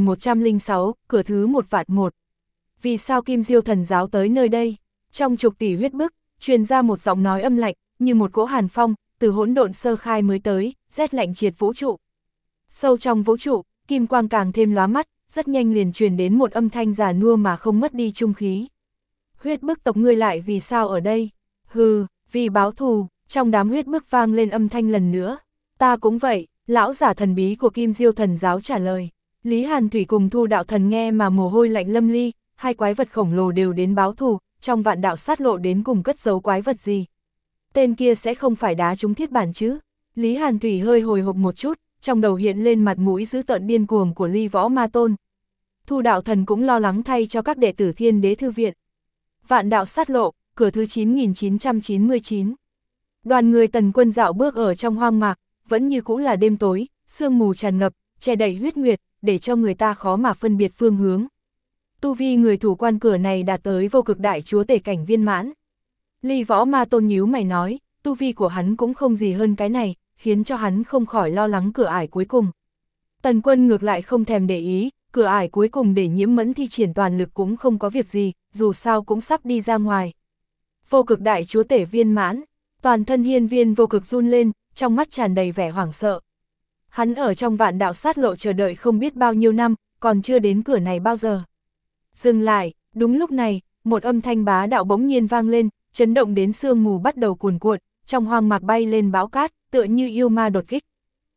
2106, cửa thứ 1/1. Vì sao Kim Diêu Thần giáo tới nơi đây? Trong chục tỷ huyết bức, truyền ra một giọng nói âm lạnh, như một cỗ hàn phong, từ hỗn độn sơ khai mới tới, rét lạnh triệt vũ trụ. Sâu trong vũ trụ, kim quang càng thêm lóa mắt, rất nhanh liền truyền đến một âm thanh già nua mà không mất đi trung khí. Huyết bức tộc ngươi lại vì sao ở đây? Hừ, vì báo thù. Trong đám huyết bức vang lên âm thanh lần nữa. Ta cũng vậy, lão giả thần bí của Kim Diêu Thần giáo trả lời. Lý Hàn Thủy cùng Thu Đạo Thần nghe mà mồ hôi lạnh lâm ly, hai quái vật khổng lồ đều đến báo thù, trong vạn đạo sát lộ đến cùng cất giấu quái vật gì. Tên kia sẽ không phải đá trúng thiết bản chứ? Lý Hàn Thủy hơi hồi hộp một chút, trong đầu hiện lên mặt mũi dữ tợn điên cuồng của Ly Võ Ma Tôn. Thu Đạo Thần cũng lo lắng thay cho các đệ tử Thiên Đế Thư viện. Vạn đạo sát lộ, cửa thứ 9999. Đoàn người Tần Quân dạo bước ở trong hoang mạc, vẫn như cũ là đêm tối, sương mù tràn ngập, che đậy huyết nguyệt, để cho người ta khó mà phân biệt phương hướng. Tu vi người thủ quan cửa này đạt tới vô cực đại chúa tể cảnh viên mãn. Ly Võ Ma Tôn nhíu mày nói, tu vi của hắn cũng không gì hơn cái này, khiến cho hắn không khỏi lo lắng cửa ải cuối cùng. Tần Quân ngược lại không thèm để ý, cửa ải cuối cùng để Nhiễm Mẫn thi triển toàn lực cũng không có việc gì, dù sao cũng sắp đi ra ngoài. Vô cực đại chúa tể viên mãn, toàn thân hiên viên vô cực run lên, trong mắt tràn đầy vẻ hoảng sợ. Hắn ở trong vạn đạo sát lộ chờ đợi không biết bao nhiêu năm, còn chưa đến cửa này bao giờ. Dừng lại, đúng lúc này, một âm thanh bá đạo bỗng nhiên vang lên, chấn động đến sương mù bắt đầu cuồn cuộn, trong hoang mạc bay lên bão cát, tựa như yêu ma đột kích.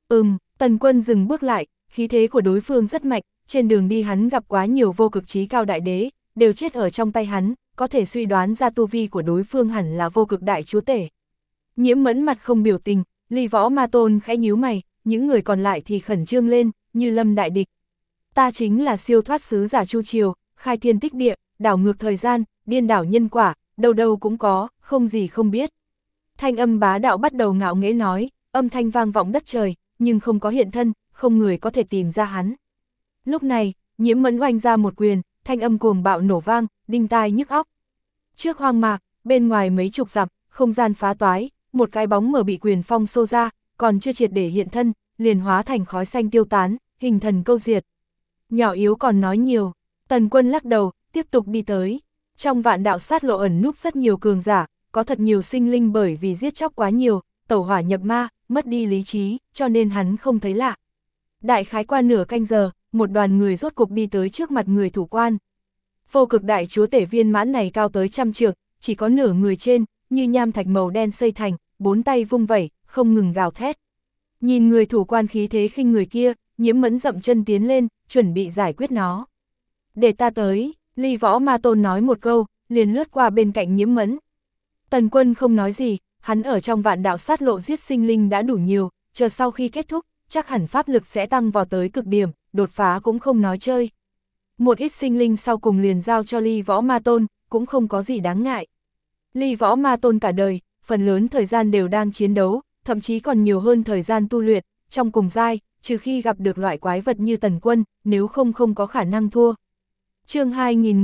Tần Quân dừng bước lại, khí thế của đối phương rất mạnh, trên đường đi hắn gặp quá nhiều vô cực chí cao đại đế, đều chết ở trong tay hắn, có thể suy đoán ra tu vi của đối phương hẳn là vô cực đại chúa tể. Nhiễm Mẫn mặt không biểu tình, Ly Võ Ma Tôn khẽ nhíu mày, những người còn lại thì khẩn trương lên, như lâm đại địch. Ta chính là siêu thoát sứ giả Chu Triều, khai thiên tích địa, đảo ngược thời gian, điên đảo nhân quả, đâu đâu cũng có, không gì không biết. Thanh âm bá đạo bắt đầu ngạo nghễ nói, âm thanh vang vọng đất trời, nhưng không có hiện thân, không người có thể tìm ra hắn. Lúc này, Nhiễm Mẫn oanh ra một quyền, thanh âm cuồng bạo nổ vang, đinh tai nhức óc. Trước hoang mạc, bên ngoài mấy chục dặm, không gian phá toái, một cái bóng mờ bị quyền phong xô ra, còn chưa triệt để hiện thân, liền hóa thành khói xanh tiêu tán, hình thần câu diệt. Nhỏ yếu còn nói nhiều, Tần Quân lắc đầu, tiếp tục đi tới. Trong vạn đạo sát lộ ẩn núp rất nhiều cường giả, có thật nhiều sinh linh bởi vì giết chóc quá nhiều, tẩu hỏa nhập ma, mất đi lý trí, cho nên hắn không thấy lạ. Đại khái qua nửa canh giờ, một đoàn người rốt cục đi tới trước mặt người thủ quan. Vô cực đại chúa tể viên mãn này cao tới 100 trượng, chỉ có nửa người trên, như nham thạch màu đen xây thành, bốn tay vung vẩy, không ngừng gào thét. Nhìn người thủ quan khí thế khinh người kia, Nhiễm Mẫn dậm chân tiến lên, chuẩn bị giải quyết nó. Để ta tới, Ly Võ Ma Tôn nói một câu, liền lướt qua bên cạnh Nhiễm Mẫn. Tần Quân không nói gì, hắn ở trong vạn đạo sát lộ giết sinh linh đã đủ nhiều, chờ sau khi kết thúc, chắc hẳn pháp lực sẽ tăng vào tới cực điểm, đột phá cũng không nói chơi. Một ít sinh linh sau cùng liền giao cho Ly Võ Ma Tôn, cũng không có gì đáng ngại. Ly Võ Ma Tôn cả đời, phần lớn thời gian đều đang chiến đấu, thậm chí còn nhiều hơn thời gian tu luyện, trong cùng giai, trừ khi gặp được loại quái vật như Tần Quân, nếu không có khả năng thua. Chương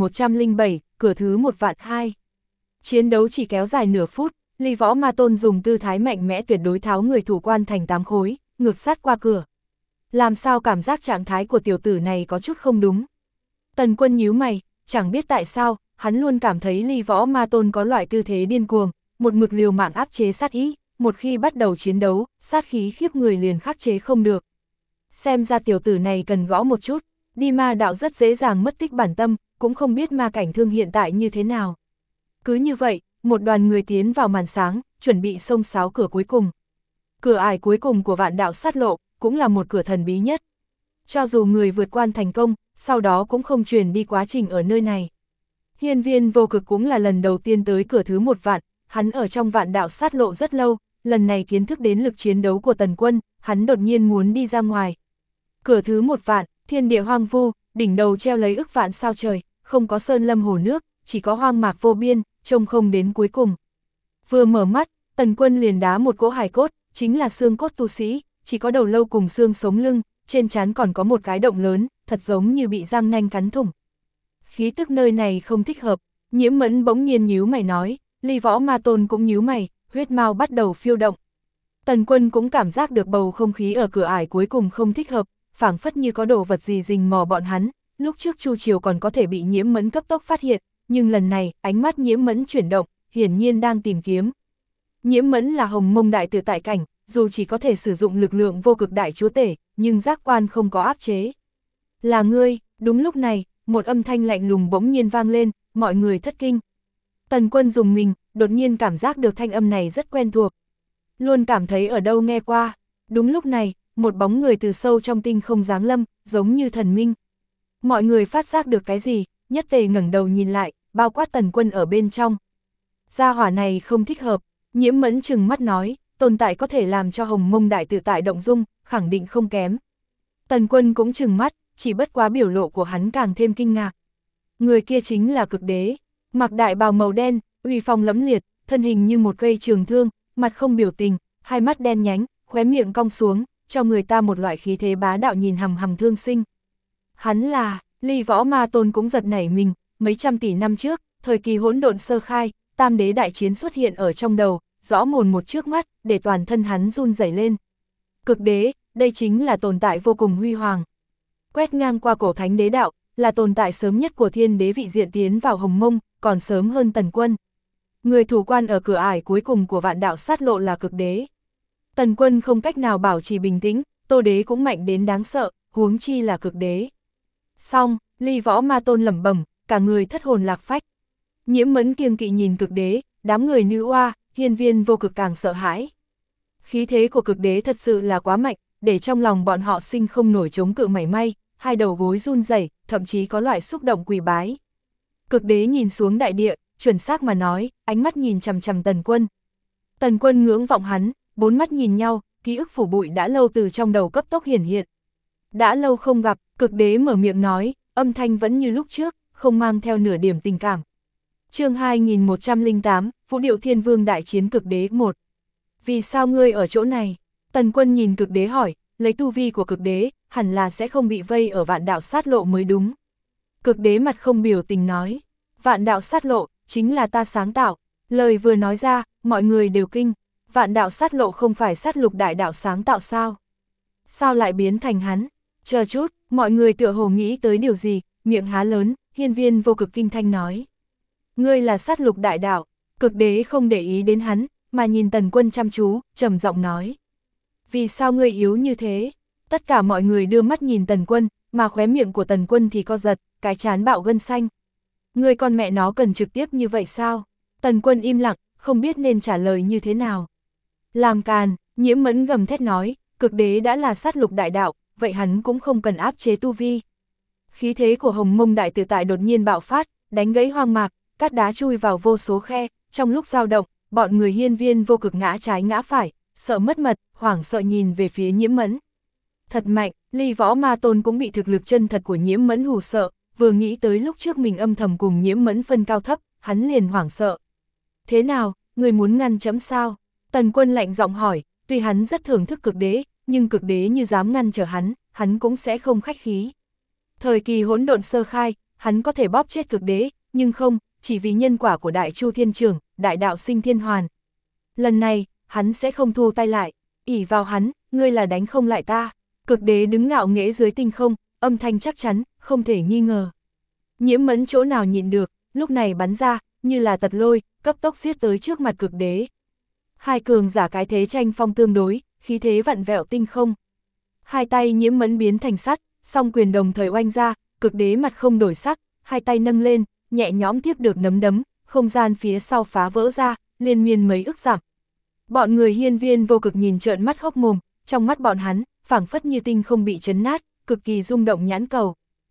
2107, cửa thứ 1.200.000. Chiến đấu chỉ kéo dài nửa phút, Ly Võ Ma Tôn dùng tư thái mạnh mẽ tuyệt đối tháo người thủ quan thành 8 khối, ngược sát qua cửa. Làm sao cảm giác trạng thái của tiểu tử này có chút không đúng. Tần Quân nhíu mày, chẳng biết tại sao, hắn luôn cảm thấy Ly Võ Ma Tôn có loại tư thế điên cuồng, một mực liều mạng áp chế sát ý, một khi bắt đầu chiến đấu, sát khí khiếp người liền khắc chế không được. Xem ra tiểu tử này cần gõ một chút, đi ma đạo rất dễ dàng mất tích bản tâm, cũng không biết ma cảnh thương hiện tại như thế nào. Cứ như vậy, một đoàn người tiến vào màn sáng, chuẩn bị xông xáo cửa cuối cùng. Cửa ải cuối cùng của vạn đạo sát lộ, cũng là một cửa thần bí nhất. Cho dù người vượt quan thành công, sau đó cũng không truyền đi quá trình ở nơi này. Hiên Viên Vô Cực cũng là lần đầu tiên tới cửa thứ 1.000.000, hắn ở trong vạn đạo sát lộ rất lâu, lần này kiến thức đến lực chiến đấu của Tần Quân, hắn đột nhiên muốn đi ra ngoài. Cửa thứ 1.000.000, thiên địa hoang vu, đỉnh đầu treo lấy ức vạn sao trời, không có sơn lâm hồ nước, chỉ có hoang mạc vô biên, trông không đến cuối cùng. Vừa mở mắt, Tần Quân liền đá một cỗ hài cốt, chính là xương cốt tu sĩ, chỉ có đầu lâu cùng xương sống lưng, trên trán còn có một cái động lớn, thật giống như bị răng nanh cắn thủng. Khí tức nơi này không thích hợp, Nhiễm Mẫn bỗng nhiên nhíu mày nói, Ly Võ Ma Tôn cũng nhíu mày, huyết mao bắt đầu phiêu động. Tần Quân cũng cảm giác được bầu không khí ở cửa ải cuối cùng không thích hợp, phảng phất như có đồ vật gì rình mò bọn hắn, lúc trước Chu Triều còn có thể bị Nhiễm Mẫn cấp tốc phát hiện, nhưng lần này, ánh mắt Nhiễm Mẫn chuyển động, hiển nhiên đang tìm kiếm. Nhiễm Mẫn là Hồng Mông đại tự tại cảnh, dù chỉ có thể sử dụng lực lượng vô cực đại chúa tể, nhưng giác quan không có áp chế. Là ngươi, đúng lúc này, một âm thanh lạnh lùng bỗng nhiên vang lên, mọi người thất kinh. Tần Quân dùng mình, đột nhiên cảm giác được thanh âm này rất quen thuộc. Luôn cảm thấy ở đâu nghe qua. Đúng lúc này, một bóng người từ sâu trong tinh không giáng lâm, giống như thần minh. Mọi người phát giác được cái gì, nhất tề ngẩng đầu nhìn lại, bao quát Tần Quân ở bên trong. Gia hỏa này không thích hợp, Nhiễm Mẫn trừng mắt nói, tồn tại có thể làm cho Hồng Mông đại tự tại động dung, khẳng định không kém. Tần Quân cũng trừng mắt, chỉ bất quá biểu lộ của hắn càng thêm kinh ngạc. Người kia chính là Cực Đế, mặc đại bào màu đen, uy phong lẫm liệt, thân hình như một cây trường thương, mặt không biểu tình, hai mắt đen nhánh, khóe miệng cong xuống, cho người ta một loại khí thế bá đạo nhìn hằm hằm thương sinh. Hắn là, Ly Võ Ma Tôn cũng giật nảy mình, mấy trăm tỷ năm trước, thời kỳ hỗn độn sơ khai, tam đế đại chiến xuất hiện ở trong đầu, rõ mồn một trước mắt, để toàn thân hắn run rẩy lên. Cực Đế, đây chính là tồn tại vô cùng huy hoàng. Quét ngang qua cổ thánh đế đạo, là tồn tại sớm nhất của thiên đế vị diện tiến vào Hồng Mông, còn sớm hơn Tần Quân. Người thủ quan ở cửa ải cuối cùng của vạn đạo sát lộ là Cực Đế. Tần Quân không cách nào bảo trì bình tĩnh, Tô Đế cũng mạnh đến đáng sợ, huống chi là Cực Đế. Xong, Ly Võ Ma Tôn lẩm bẩm, cả người thất hồn lạc phách. Nhiễm Mẫn kiêng kỵ nhìn Cực Đế, đám người nữ oa, Hiên Viên Vô Cực càng sợ hãi. Khí thế của Cực Đế thật sự là quá mạnh, để trong lòng bọn họ sinh không nổi chống cự mảy may, hai đầu gối run rẩy, thậm chí có loại xúc động quỳ bái. Cực Đế nhìn xuống đại địa, chuẩn xác mà nói, ánh mắt nhìn chằm chằm Tần Quân. Tần Quân ngưỡng vọng hắn, bốn mắt nhìn nhau, ký ức phủ bụi đã lâu từ trong đầu cấp tốc hiển hiện. Đã lâu không gặp, Cực Đế mở miệng nói, âm thanh vẫn như lúc trước, không mang theo nửa điểm tình cảm. Chương 2108, Vũ Điệu Thiên Vương đại chiến Cực Đế 1. Vì sao ngươi ở chỗ này? Tần Quân nhìn Cực Đế hỏi, lấy tu vi của Cực Đế, hẳn là sẽ không bị vây ở vạn đạo sát lộ mới đúng. Cực Đế mặt không biểu tình nói, vạn đạo sát lộ, chính là ta sáng tạo. Lời vừa nói ra, mọi người đều kinh, vạn đạo sát lộ không phải sát lục đại đạo sáng tạo sao? Sao lại biến thành hắn? Chờ chút, mọi người tựa hồ nghĩ tới điều gì, miệng há lớn, Hiên Viên Vô Cực kinh thanh nói. Ngươi là sát lục đại đạo. Cực Đế không để ý đến hắn, mà nhìn Tần Quân chăm chú, trầm giọng nói. Vì sao ngươi yếu như thế? Tất cả mọi người đưa mắt nhìn Tần Quân, mà khóe miệng của Tần Quân thì co giật, cái trán bạo gân xanh. Ngươi con mẹ nó cần trực tiếp như vậy sao? Tần Quân im lặng, không biết nên trả lời như thế nào. Làm càn, Nhiễm Mẫn gầm thét nói, Cực Đế đã là sát lục đại đạo, vậy hắn cũng không cần áp chế tu vi. Khí thế của Hồng Mông đại tự tại đột nhiên bạo phát, đánh gãy hoang mạc, cát đá chui vào vô số khe, trong lúc dao động, bọn người hiên viên vô cực ngã trái ngã phải, sợ mất mật, hoảng sợ nhìn về phía Nhiễm Mẫn. Thật mạnh, Ly Võ Ma Tôn cũng bị thực lực chân thật của Nhiễm Mẫn hù sợ, vừa nghĩ tới lúc trước mình âm thầm cùng Nhiễm Mẫn phân cao thấp, hắn liền hoảng sợ. Thế nào, người muốn ngăn chấm sao? Tần Quân lạnh giọng hỏi, tuy hắn rất thưởng thức cực đế, nhưng cực đế như dám ngăn trở hắn cũng sẽ không khách khí. Thời kỳ hỗn độn sơ khai, hắn có thể bóp chết cực đế, nhưng không, chỉ vì nhân quả của Đại Chu Thiên Trường, Đại Đạo Sinh Thiên Hoàn. Lần này, hắn sẽ không thu tay lại, ỷ vào hắn, ngươi là đánh không lại ta. Cực đế đứng ngạo nghễ dưới tinh không, âm thanh chắc chắn, không thể nghi ngờ. Nhiễm Mẫn chỗ nào nhịn được, lúc này bắn ra, như là tật lôi, cấp tốc giết tới trước mặt cực đế. Hai cường giả cái thế tranh phong tương đối, khí thế vặn vẹo tinh không. Hai tay Nhiễm Mẫn biến thành sắt, song quyền đồng thời oanh ra, cực đế mặt không đổi sắc, hai tay nâng lên, nhẹ nhõm tiếp được nắm đấm, không gian phía sau phá vỡ ra, liên miên mấy ức dặm. Bọn người hiên viên vô cực nhìn trợn mắt hốc mồm, trong mắt bọn hắn, phảng phất như tinh không bị chấn nát, cực kỳ rung động nhãn cầu.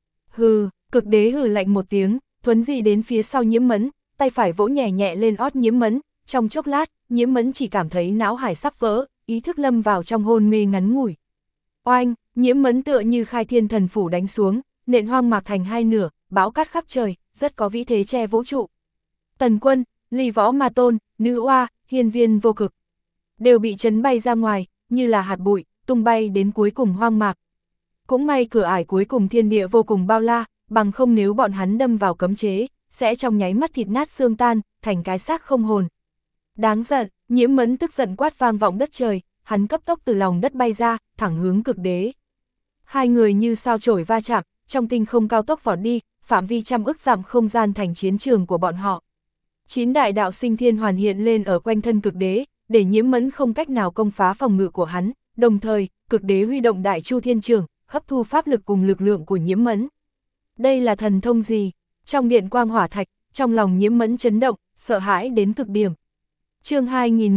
Hừ, cực đế hừ lạnh một tiếng, thuấn di đến phía sau Nhiễm Mẫn, tay phải vỗ nhẹ nhẹ lên ót Nhiễm Mẫn, trong chốc lát, Nhiễm Mẫn chỉ cảm thấy não hải sắp vỡ, ý thức lâm vào trong hôn mê ngắn ngủi. Oanh, Nhiễm Mẫn tựa như khai thiên thần phủ đánh xuống, nện hoang mạc thành hai nửa, bão cát khắp trời, rất có vĩ thế che vũ trụ. Tần Quân, Ly Võ Ma Tôn, Nữ Oa, hiên viên vô cực, đều bị chấn bay ra ngoài, như là hạt bụi, tung bay đến cuối cùng hoang mạc. Cũng may cửa ải cuối cùng thiên địa vô cùng bao la, bằng không nếu bọn hắn đâm vào cấm chế, sẽ trong nháy mắt thịt nát xương tan, thành cái xác không hồn. Đáng giận, Nhiễm Mẫn tức giận quát vang vọng đất trời, hắn cấp tốc từ lòng đất bay ra, thẳng hướng cực đế. Hai người như sao chổi va chạm, trong tinh không cao tốc vọt đi, phạm vi trăm ức dặm không gian thành chiến trường của bọn họ. 9 đại đạo sinh thiên hoàn hiện lên ở quanh thân cực đế, để Nhiễm Mẫn không cách nào công phá phòng ngự của hắn, đồng thời, cực đế huy động Đại Chu Thiên Trường, hấp thu pháp lực cùng lực lượng của Nhiễm Mẫn. Đây là thần thông gì? Trong điện quang hỏa thạch, trong lòng Nhiễm Mẫn chấn động, sợ hãi đến cực điểm. Chương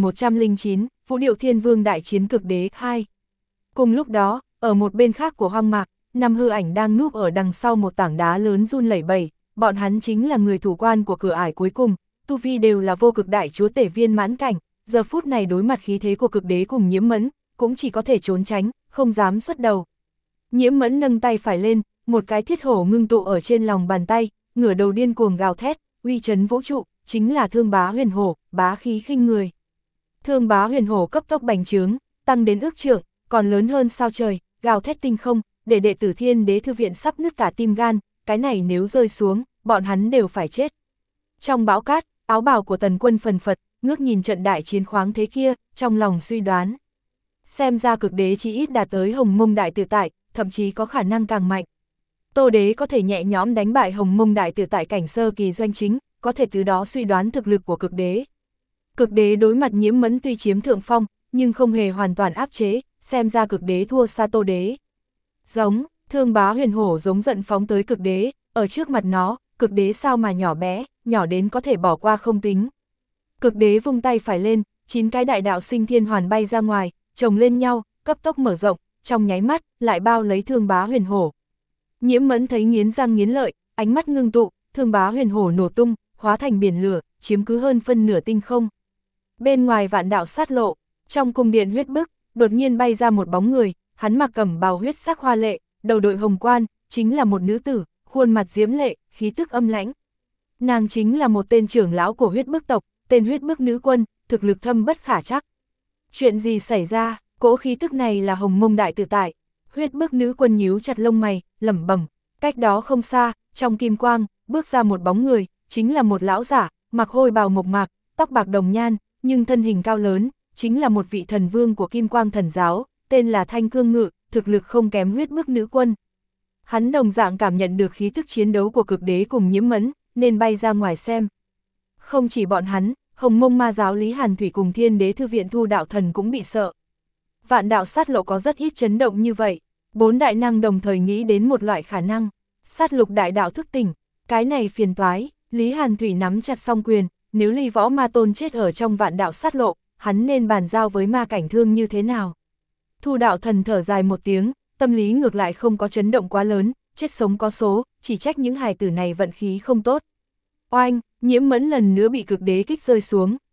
2109, Vũ Điệu Thiên Vương đại chiến cực đế 2. Cùng lúc đó, ở một bên khác của hoang mạc, năm hư ảnh đang núp ở đằng sau một tảng đá lớn run lẩy bẩy, bọn hắn chính là người thủ quan của cửa ải cuối cùng, tu vi đều là vô cực đại chúa tể viên mãn cảnh, giờ phút này đối mặt khí thế của cực đế cùng Nhiễm Mẫn, cũng chỉ có thể trốn tránh, không dám xuất đầu. Nhiễm Mẫn nâng tay phải lên, một cái thiết hổ ngưng tụ ở trên lòng bàn tay, ngửa đầu điên cuồng gào thét, uy chấn vũ trụ, chính là Thương Bá Huyền Hổ, bá khí khinh người. Thương Bá Huyền Hổ cấp tốc bành trướng, tăng đến ước trượng, còn lớn hơn sao trời, gào thét tinh không, để đệ tử Thiên Đế thư viện sắp nứt cả tim gan, cái này nếu rơi xuống, bọn hắn đều phải chết. Trong bão cát, áo bào của Tần Quân phần phật, ngước nhìn trận đại chiến khoáng thế kia, trong lòng suy đoán. Xem ra cực đế chỉ ít đạt tới Hồng Mông Đại Tự Tại, thậm chí có khả năng càng mạnh. Tô Đế có thể nhẹ nhõm đánh bại Hồng Mông Đại Tự Tại cảnh sơ kỳ doanh chính, có thể từ đó suy đoán thực lực của cực đế. Cực đế đối mặt Nhiễm Mẫn tuy chiếm thượng phong, nhưng không hề hoàn toàn áp chế, xem ra cực đế thua xa Tô Đế. Giống, Thương Bá Huyền Hổ giống giận phóng tới cực đế, ở trước mặt nó, cực đế sao mà nhỏ bé, nhỏ đến có thể bỏ qua không tính. Cực đế vung tay phải lên, 9 cái đại đạo sinh thiên hoàn bay ra ngoài, chồng lên nhau, cấp tốc mở rộng, trong nháy mắt, lại bao lấy Thương Bá Huyền Hổ. Nhiễm Mẫn thấy nghiến răng nghiến lợi, ánh mắt ngưng tụ, Thương Bá Huyền Hổ nổ tung, hóa thành biển lửa, chiếm cứ hơn phân nửa tinh không. Bên ngoài vạn đạo sát lộ, trong cung điện huyết bức, đột nhiên bay ra một bóng người, hắn mặc cẩm bào huyết sắc hoa lệ, đầu đội hồng quan, chính là một nữ tử, khuôn mặt diễm lệ, khí tức âm lãnh. Nàng chính là một tên trưởng lão của huyết bức tộc, tên huyết bức nữ quân, thực lực thâm bất khả trắc. Chuyện gì xảy ra, cỗ khí tức này là Hồng Mông Đại Tự Tại. Huyết bức nữ quân nhíu chặt lông mày, lẩm bẩm. Cách đó không xa, trong kim quang, bước ra một bóng người, chính là một lão giả, mặc hôi bào mộc mạc, tóc bạc đồng nhan, nhưng thân hình cao lớn, chính là một vị thần vương của Kim Quang Thần Giáo, tên là Thanh Cương Ngự, thực lực không kém huyết bức nữ quân. Hắn đồng dạng cảm nhận được khí tức chiến đấu của cực đế cùng Nhiễm Mẫn, nên bay ra ngoài xem. Không chỉ bọn hắn, Hồng Mông Ma Giáo Lý Hàn Thủy cùng Thiên Đế Thư viện Thu Đạo Thần cũng bị sợ. Vạn đạo sát lộ có rất ít chấn động như vậy, 4 đại năng đồng thời nghĩ đến một loại khả năng, sát lục đại đạo thức tỉnh, cái này phiền toái. Lý Hàn Thủy nắm chặt song quyền, nếu Ly Võ Ma Tôn chết ở trong vạn đạo sát lộ, hắn nên bàn giao với ma cảnh thương như thế nào? Thu Đạo Thần thở dài một tiếng, tâm lý ngược lại không có chấn động quá lớn, chết sống có số, chỉ trách những hài tử này vận khí không tốt. Oanh, Nhiễm Mẫn lần nữa bị cực đế kích rơi xuống,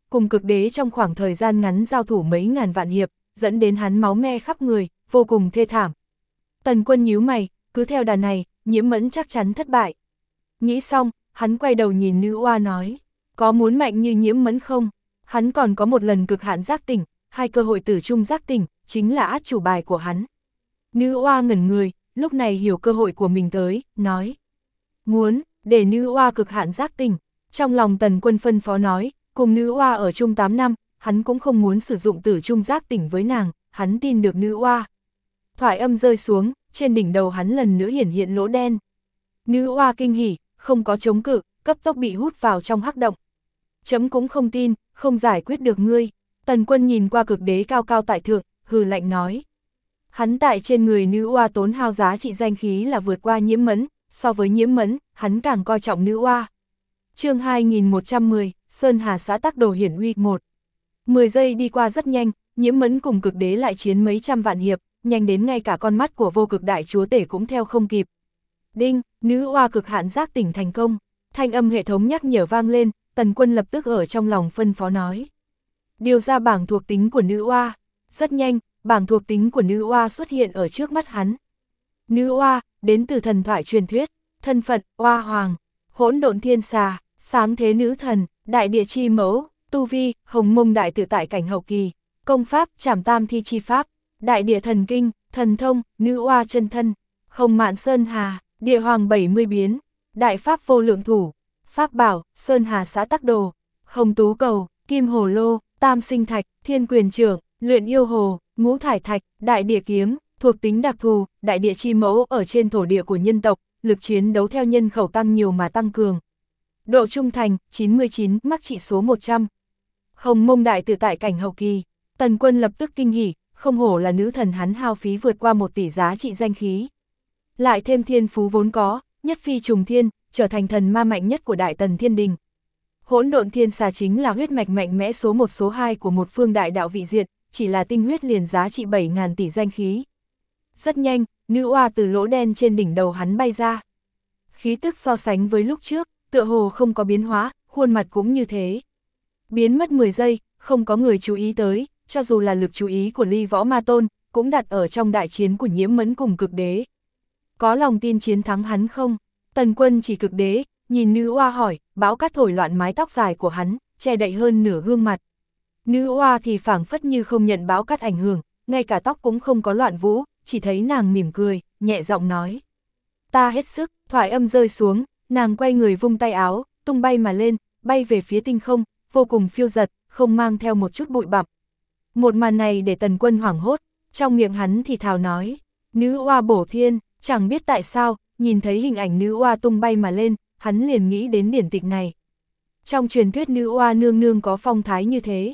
cùng cực đế trong khoảng thời gian ngắn giao thủ mấy ngàn vạn hiệp, dẫn đến hắn máu me khắp người, vô cùng thê thảm. Tần Quân nhíu mày, cứ theo đà này, Nhiễm Mẫn chắc chắn thất bại. Nghĩ xong, hắn quay đầu nhìn nữ oa nói, có muốn mạnh như Nhiễm Mẫn không? Hắn còn có một lần cực hạn giác tỉnh, 2 cơ hội tử trung giác tỉnh, chính là át chủ bài của hắn. Nữ oa ngẩn người, lúc này hiểu cơ hội của mình tới, nói, muốn, để nữ oa cực hạn giác tỉnh. Trong lòng Tần Quân phân phó nói, cùng nữ oa ở chung 8 năm, hắn cũng không muốn sử dụng tử trung giác tỉnh với nàng, hắn tin được nữ oa. Thoại âm rơi xuống, trên đỉnh đầu hắn lần nữa hiển hiện lỗ đen. Nữ oa kinh hỉ, không có chống cự, cấp tốc bị hút vào trong hắc động. Chấm cũng không tin, không giải quyết được ngươi. Tần Quân nhìn qua cực đế cao cao tại thượng, hừ lạnh nói. Hắn tại trên người nữ oa tốn hao giá trị danh khí là vượt qua Nhiễm Mẫn, so với Nhiễm Mẫn, hắn càng coi trọng nữ oa. Chương 2110, Sơn Hà xã Tắc Đồ hiển uy 1. 10 giây đi qua rất nhanh, Nhiễm Mẫn cùng cực đế lại chiến mấy trăm vạn hiệp, nhanh đến ngay cả con mắt của vô cực đại chúa tể cũng theo không kịp. Đinh, nữ oa cực hạn giác tỉnh thành công. Thanh âm hệ thống nhắc nhở vang lên, Tần Quân lập tức ở trong lòng phân phó nói. Điều ra bảng thuộc tính của nữ oa. Rất nhanh, bảng thuộc tính của nữ oa xuất hiện ở trước mắt hắn. Nữ oa, đến từ thần thoại truyền thuyết, thân phận, oa hoàng, hỗn độn thiên xà, sáng thế nữ thần, đại địa chi mẫu, tu vi, hồng mông đại tự tại cảnh hậu kỳ, công pháp, trảm tam thi chi pháp, đại địa thần kinh, thần thông, nữ oa chân thân, hồng mạn sơn hà, địa hoàng 70 biến, đại pháp vô lượng thủ, pháp bảo, Sơn Hà xã Tắc Đồ, hồng tú cầu, kim hồ lô, tam sinh thạch, thiên quyền trưởng, luyện yêu hồ, ngũ thải thạch, đại địa kiếm, thuộc tính đặc thù, đại địa chi mẫu ở trên thổ địa của nhân tộc, lực chiến đấu theo nhân khẩu tăng nhiều mà tăng cường. Độ trung thành, 99, mắc trị số 100. Hồng mông đại tự tại cảnh hậu kỳ. Tần Quân lập tức kinh hỉ, không hổ là nữ thần, hắn hao phí vượt qua 1 tỷ giá trị danh khí. Lại thêm thiên phú vốn có, nhất phi trùng thiên, trở thành thần ma mạnh nhất của Đại Tần Thiên Đình. Hỗn độn thiên xà chính là huyết mạch mạnh mẽ số 1 số 2 của một phương đại đạo vị diện, chỉ là tinh huyết liền giá trị 7.000 tỷ danh khí. Rất nhanh, nữ oa từ lỗ đen trên đỉnh đầu hắn bay ra. Khí tức so sánh với lúc trước, tựa hồ không có biến hóa, khuôn mặt cũng như thế. Biến mất 10 giây, không có người chú ý tới, cho dù là lực chú ý của Ly Võ Ma Tôn, cũng đặt ở trong đại chiến của Nhiễm Mẫn cùng cực đế. Có lòng tin chiến thắng hắn không? Tần Quân chỉ cực đế, nhìn nữ oa hỏi, bão cát thổi loạn mái tóc dài của hắn, che đậy hơn nửa gương mặt. Nữ oa thì phảng phất như không nhận bão cát ảnh hưởng, ngay cả tóc cũng không có loạn vũ, chỉ thấy nàng mỉm cười, nhẹ giọng nói. Ta hết sức, thoại âm rơi xuống, nàng quay người vung tay áo, tung bay mà lên, bay về phía tinh không, vô cùng phiêu dật, không mang theo một chút bụi bặm. Một màn này để Tần Quân hoảng hốt, trong miệng hắn thì thào nói, nữ oa bổ thiên, chẳng biết tại sao, nhìn thấy hình ảnh nữ oa tung bay mà lên, hắn liền nghĩ đến điển tịch này. Trong truyền thuyết nữ oa nương nương có phong thái như thế.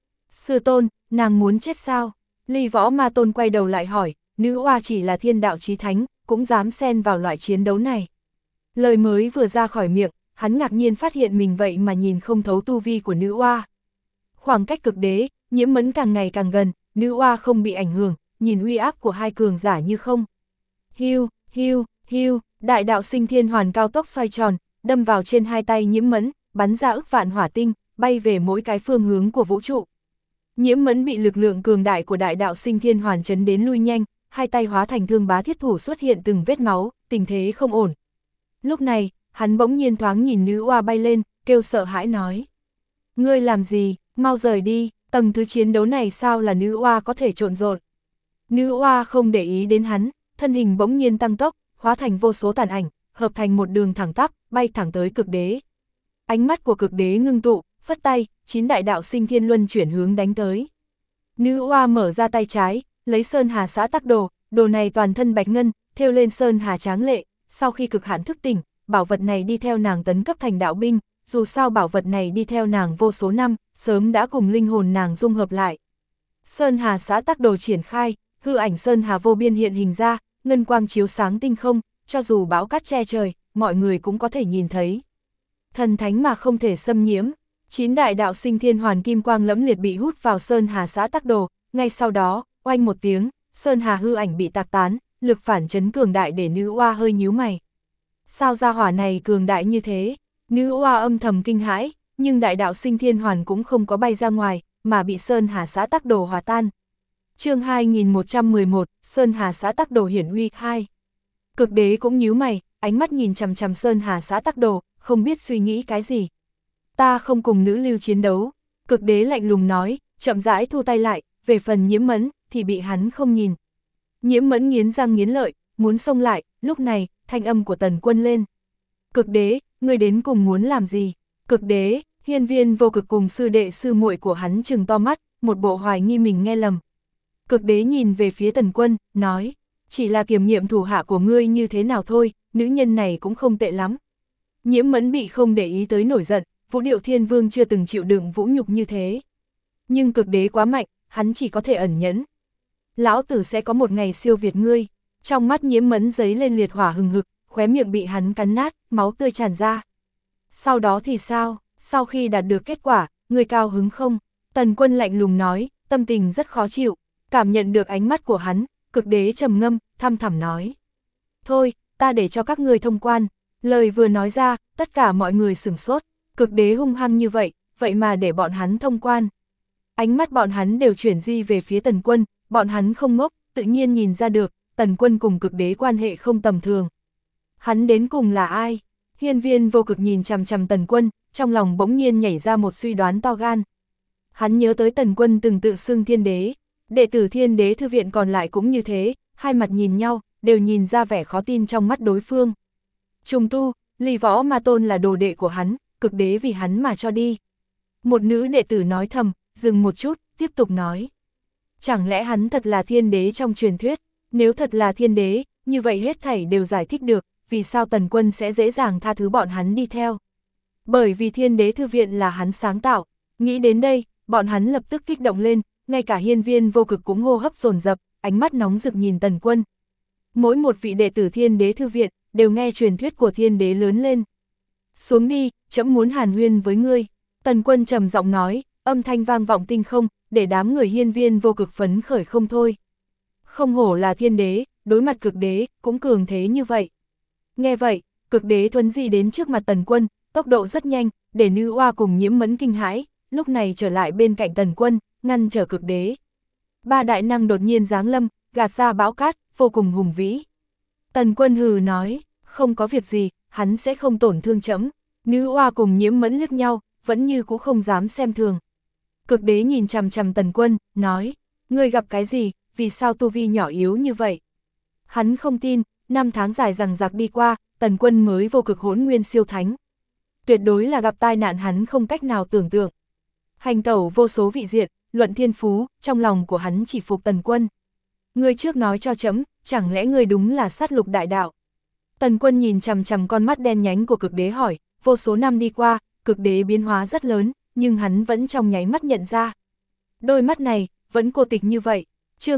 Sư tôn, nàng muốn chết sao? Ly Võ Ma Tôn quay đầu lại hỏi, nữ oa chỉ là thiên đạo chí thánh, cũng dám xen vào loại chiến đấu này. Lời mới vừa ra khỏi miệng, hắn ngạc nhiên phát hiện mình vậy mà nhìn không thấu tu vi của nữ oa. Khoảng cách cực đế, Nhiễm Mẫn càng ngày càng gần, nữ oa không bị ảnh hưởng, nhìn uy áp của hai cường giả như không. Hiu, hiu, hiu, đại đạo sinh thiên hoàn cao tốc xoay tròn, đâm vào trên hai tay Nhiễm Mẫn, bắn ra ức vạn hỏa tinh, bay về mỗi cái phương hướng của vũ trụ. Nhiễm Mẫn bị lực lượng cường đại của đại đạo sinh thiên hoàn chấn đến lui nhanh, hai tay hóa thành thương bá thiết thủ, xuất hiện từng vết máu, tình thế không ổn. Lúc này, hắn bỗng nhiên thoáng nhìn nữ oa bay lên, kêu sợ hãi nói. Ngươi làm gì, mau rời đi, tầng thứ chiến đấu này sao là nữ oa có thể trộn rộn. Nữ oa không để ý đến hắn, thân hình bỗng nhiên tăng tốc, hóa thành vô số tàn ảnh, hợp thành một đường thẳng tắp, bay thẳng tới cực đế. Ánh mắt của cực đế ngưng tụ, phất tay, 9 đại đạo sinh thiên luân chuyển hướng đánh tới. Nữ oa mở ra tay trái, lấy Sơn Hà xã Tắc Đồ, đồ này toàn thân bạch ngân, thêu lên Sơn Hà tráng lệ, sau khi cực hạn thức tỉnh, bảo vật này đi theo nàng tấn cấp thành đạo binh, dù sao bảo vật này đi theo nàng vô số năm, sớm đã cùng linh hồn nàng dung hợp lại. Sơn Hà xã Tắc Đồ triển khai, hư ảnh Sơn Hà vô biên hiện hình ra, ngân quang chiếu sáng tinh không, cho dù bão cát che trời, mọi người cũng có thể nhìn thấy. Thần thánh mà không thể xâm nhiễm, 9 đại đạo sinh thiên hoàn kim quang lẫm liệt bị hút vào Sơn Hà xã Tắc Đồ, ngay sau đó, oanh một tiếng, Sơn Hà hư ảnh bị tạc tán, lực phản chấn cường đại để nữ oa hơi nhíu mày. Sao gia hỏa này cường đại như thế? Nữ oa âm thầm kinh hãi, nhưng đại đạo sinh thiên hoàn cũng không có bay ra ngoài, mà bị Sơn Hà xã tắc đồ hòa tan. chương 2111, Sơn Hà xã tắc đồ hiển uy 2. Cực đế cũng nhíu mày, ánh mắt nhìn chằm chằm Sơn Hà xã tắc đồ, không biết suy nghĩ cái gì. Ta không cùng nữ lưu chiến đấu. Cực đế lạnh lùng nói, chậm rãi thu tay lại, về phần Nhiễm Mẫn, thì bị hắn không nhìn. Nhiễm Mẫn nghiến răng nghiến lợi, muốn xông lại, lúc này, thanh âm của Tần Quân lên. Cực đế, ngươi đến cùng muốn làm gì? Cực đế, Hiên Viên Vô Cực cùng sư đệ sư muội của hắn trừng to mắt, một bộ hoài nghi mình nghe lầm. Cực đế nhìn về phía Tần Quân, nói, chỉ là kiểm nghiệm thủ hạ của ngươi như thế nào thôi, nữ nhân này cũng không tệ lắm. Nhiễm Mẫn bị không để ý tới nổi giận, Vũ Điệu Thiên Vương chưa từng chịu đựng vũ nhục như thế. Nhưng cực đế quá mạnh, hắn chỉ có thể ẩn nhẫn. Lão tử sẽ có một ngày siêu việt ngươi. Trong mắt Nhiễm Mẫn giấy lên liệt hỏa hừng hực, khóe miệng bị hắn cắn nát, máu tươi tràn ra. Sau đó thì sao? Sau khi đạt được kết quả, ngươi cao hứng không? Tần Quân lạnh lùng nói, tâm tình rất khó chịu. Cảm nhận được ánh mắt của hắn, cực đế trầm ngâm, thăm thẳm nói. Thôi, ta để cho các ngươi thông quan. Lời vừa nói ra, tất cả mọi người sửng sốt. Cực đế hung hăng như vậy, vậy mà để bọn hắn thông quan. Ánh mắt bọn hắn đều chuyển di về phía Tần Quân, bọn hắn không ngốc, tự nhiên nhìn ra được, Tần Quân cùng cực đế quan hệ không tầm thường. Hắn đến cùng là ai? Hiên Viên Vô Cực nhìn chằm chằm Tần Quân, trong lòng bỗng nhiên nhảy ra một suy đoán to gan. Hắn nhớ tới Tần Quân từng tự xưng thiên đế, đệ tử Thiên Đế Thư Viện còn lại cũng như thế, hai mặt nhìn nhau, đều nhìn ra vẻ khó tin trong mắt đối phương. Trùng tu, Ly Võ Ma Tôn là đồ đệ của hắn, cực đế vì hắn mà cho đi. Một nữ đệ tử nói thầm, dừng một chút, tiếp tục nói. Chẳng lẽ hắn thật là thiên đế trong truyền thuyết? Nếu thật là thiên đế, như vậy hết thảy đều giải thích được, vì sao Tần Quân sẽ dễ dàng tha thứ bọn hắn đi theo. Bởi vì Thiên Đế Thư Viện là hắn sáng tạo. Nghĩ đến đây, bọn hắn lập tức kích động lên, ngay cả Hiên Viên Vô Cực cũng hô hấp dồn dập, ánh mắt nóng rực nhìn Tần Quân. Mỗi một vị đệ tử Thiên Đế Thư Viện đều nghe truyền thuyết của thiên đế lớn lên. Xuống đi, trẫm muốn hàn huyên với ngươi. Tần Quân trầm giọng nói, âm thanh vang vọng tinh không, để đám người Hiên Viên Vô Cực phấn khởi không thôi. Không hổ là thiên đế, đối mặt cực đế, cũng cường thế như vậy. Nghe vậy, cực đế thuấn di đến trước mặt Tần Quân, tốc độ rất nhanh, để nữ oa cùng Nhiễm Mẫn kinh hãi, lúc này trở lại bên cạnh Tần Quân, ngăn trở cực đế. Ba đại năng đột nhiên giáng lâm, gạt ra bão cát, vô cùng hùng vĩ. Tần Quân hừ nói, không có việc gì, hắn sẽ không tổn thương trẫm. Nữ oa cùng Nhiễm Mẫn liếc nhau, vẫn như cũng không dám xem thường. Cực đế nhìn chằm chằm Tần Quân, nói, ngươi gặp cái gì, vì sao tu vi nhỏ yếu như vậy? Hắn không tin, 5 tháng dài dằng dặc đi qua, Tần Quân mới vô cực hỗn nguyên siêu thánh. Tuyệt đối là gặp tai nạn hắn không cách nào tưởng tượng. Hành tẩu vô số vị diện, luận thiên phú, trong lòng của hắn chỉ phục Tần Quân. Ngươi trước nói cho trẫm, chẳng lẽ ngươi đúng là sát lục đại đạo? Tần Quân nhìn chằm chằm con mắt đen nhánh của cực đế hỏi, vô số năm đi qua, cực đế biến hóa rất lớn, nhưng hắn vẫn trong nháy mắt nhận ra. Đôi mắt này, vẫn cô tịch như vậy. chương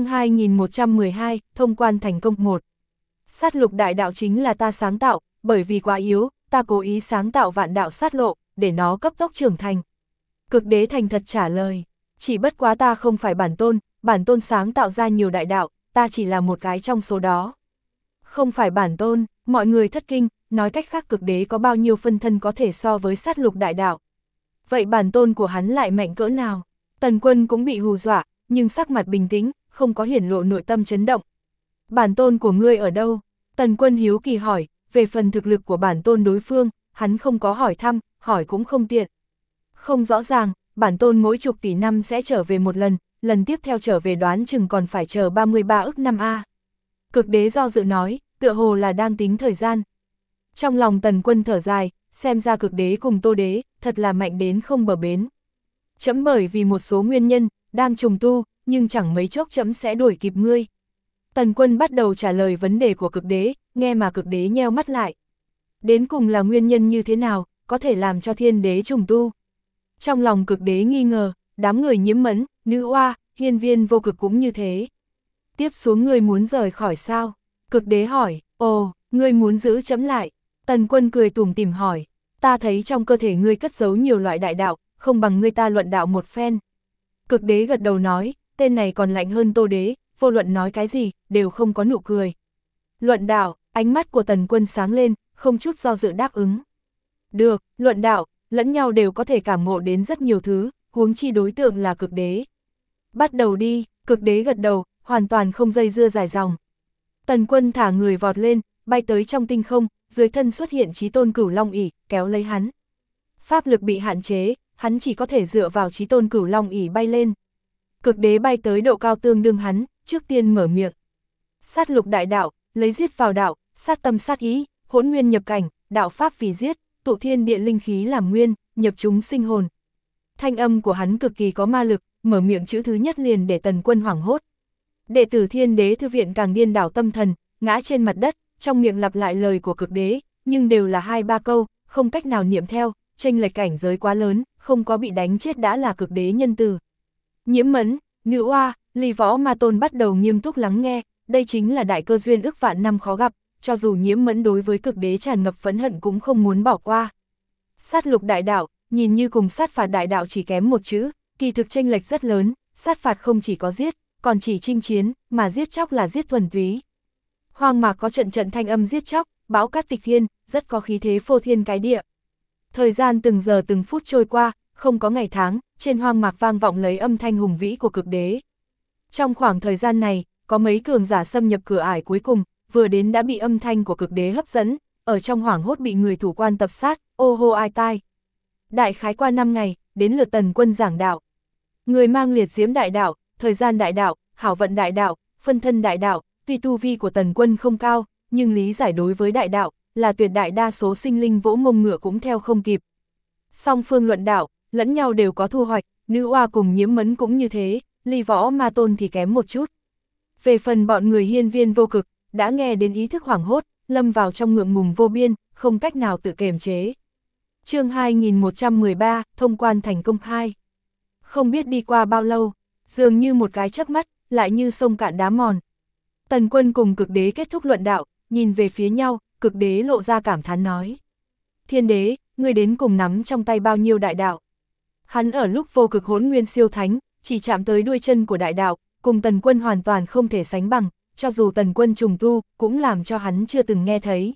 2112, thông quan thành công 1. Sát lục đại đạo chính là ta sáng tạo, bởi vì quá yếu, ta cố ý sáng tạo vạn đạo sát lộ, để nó cấp tốc trưởng thành. Cực đế thành thật trả lời, chỉ bất quá ta không phải bản tôn sáng tạo ra nhiều đại đạo, ta chỉ là một cái trong số đó. Không phải bản tôn, mọi người thất kinh, nói cách khác cực đế có bao nhiêu phân thân có thể so với sát lục đại đạo. Vậy bản tôn của hắn lại mạnh cỡ nào? Tần Quân cũng bị hù dọa, nhưng sắc mặt bình tĩnh, không có hiển lộ nội tâm chấn động. Bản tôn của ngươi ở đâu? Tần Quân hiếu kỳ hỏi, về phần thực lực của bản tôn đối phương, hắn không có hỏi thăm, hỏi cũng không tiện. Không rõ ràng, bản tôn mỗi chục tỷ năm sẽ trở về một lần, lần tiếp theo trở về đoán chừng còn phải chờ 33 ức năm a. Cực đế do dự nói, tựa hồ là đang tính thời gian. Trong lòng Tần Quân thở dài, xem ra cực đế cùng Tô đế, thật là mạnh đến không bờ bến. Trẫm bởi vì một số nguyên nhân, đang trùng tu, nhưng chẳng mấy chốc trẫm sẽ đuổi kịp ngươi. Tần Quân bắt đầu trả lời vấn đề của cực đế, nghe mà cực đế nheo mắt lại. Đến cùng là nguyên nhân như thế nào, có thể làm cho thiên đế trùng tu? Trong lòng cực đế nghi ngờ, đám người Nhiễm Mẫn, nữ oa, Hiên Viên Vô Cực cũng như thế. Tiếp xuống ngươi muốn rời khỏi sao? Cực đế hỏi, ồ, ngươi muốn giữ trẫm lại. Tần Quân cười tủm tỉm hỏi, ta thấy trong cơ thể ngươi cất giấu nhiều loại đại đạo, không bằng ngươi ta luận đạo một phen. Cực đế gật đầu nói, tên này còn lạnh hơn Tô đế, vô luận nói cái gì, đều không có nụ cười. Luận đạo, ánh mắt của Tần Quân sáng lên, không chút do dự đáp ứng. Được, luận đạo, lẫn nhau đều có thể cảm ngộ đến rất nhiều thứ, huống chi đối tượng là cực đế. Bắt đầu đi, cực đế gật đầu, hoàn toàn không dây dưa dài dòng. Tần Quân thả người vọt lên, bay tới trong tinh không, dưới thân xuất hiện Chí Tôn Cửu Long ỷ, kéo lấy hắn. Pháp lực bị hạn chế, hắn chỉ có thể dựa vào Chí Tôn Cửu Long ỷ bay lên. Cực đế bay tới độ cao tương đương hắn, trước tiên mở miệng. Sát lục đại đạo, lấy giết vào đạo, sát tâm sát ý, hỗn nguyên nhập cảnh, đạo pháp vì giết, tụ thiên địa linh khí làm nguyên, nhập chúng sinh hồn. Thanh âm của hắn cực kỳ có ma lực, mở miệng chữ thứ nhất liền để Tần Quân hoảng hốt. Đệ tử Thiên Đế thư viện càng điên đảo tâm thần, ngã trên mặt đất, trong miệng lặp lại lời của cực đế, nhưng đều là 2-3 câu, không cách nào niệm theo, chênh lệch cảnh giới quá lớn, không có bị đánh chết đã là cực đế nhân từ. Nhiễm Mẫn, Nữ Oa, Ly Võ Ma Tôn bắt đầu nghiêm túc lắng nghe, đây chính là đại cơ duyên ức vạn năm khó gặp, cho dù Nhiễm Mẫn đối với cực đế tràn ngập phẫn hận cũng không muốn bỏ qua. Sát lục đại đạo, nhìn như cùng sát phạt đại đạo chỉ kém một chữ, kỳ thực chênh lệch rất lớn, sát phạt không chỉ có giết, còn chỉ chinh chiến, mà giết chóc là giết thuần túy. Hoang mạc có trận trận thanh âm giết chóc, bão cát tịch thiên, rất có khí thế phô thiên cái địa. Thời gian từng giờ từng phút trôi qua, không có ngày tháng, trên hoang mạc vang vọng lấy âm thanh hùng vĩ của cực đế. Trong khoảng thời gian này, có mấy cường giả xâm nhập cửa ải cuối cùng, vừa đến đã bị âm thanh của cực đế hấp dẫn, ở trong hoảng hốt bị người thủ quan tập sát, ô hô ai tai. Đại khái qua 5 ngày, đến lượt Tần Quân giảng đạo. Người mang liệt diễm đại đạo, thời gian đại đạo, hảo vận đại đạo, phân thân đại đạo, tuy tu vi của Tần Quân không cao, nhưng lý giải đối với đại đạo, là tuyệt đại đa số sinh linh vỗ mông ngựa cũng theo không kịp. Song phương luận đạo, lẫn nhau đều có thu hoạch, Nữ Oa cùng Nhiễm Mẫn cũng như thế, Ly Võ Ma Tôn thì kém một chút. Về phần bọn người hiên viên vô cực, đã nghe đến ý thức hoảng hốt, lâm vào trong ngượng ngùng vô biên, không cách nào tự kiềm chế. Chương 2113, thông quan thành công 2. Không biết đi qua bao lâu, dường như một cái chớp mắt, lại như sông cạn đá mòn. Tần Quân cùng cực đế kết thúc luận đạo, nhìn về phía nhau, cực đế lộ ra cảm thán nói. Thiên đế, ngươi đến cùng nắm trong tay bao nhiêu đại đạo? Hắn ở lúc vô cực hỗn nguyên siêu thánh, chỉ chạm tới đuôi chân của đại đạo, cùng Tần Quân hoàn toàn không thể sánh bằng, cho dù Tần Quân trùng tu, cũng làm cho hắn chưa từng nghe thấy.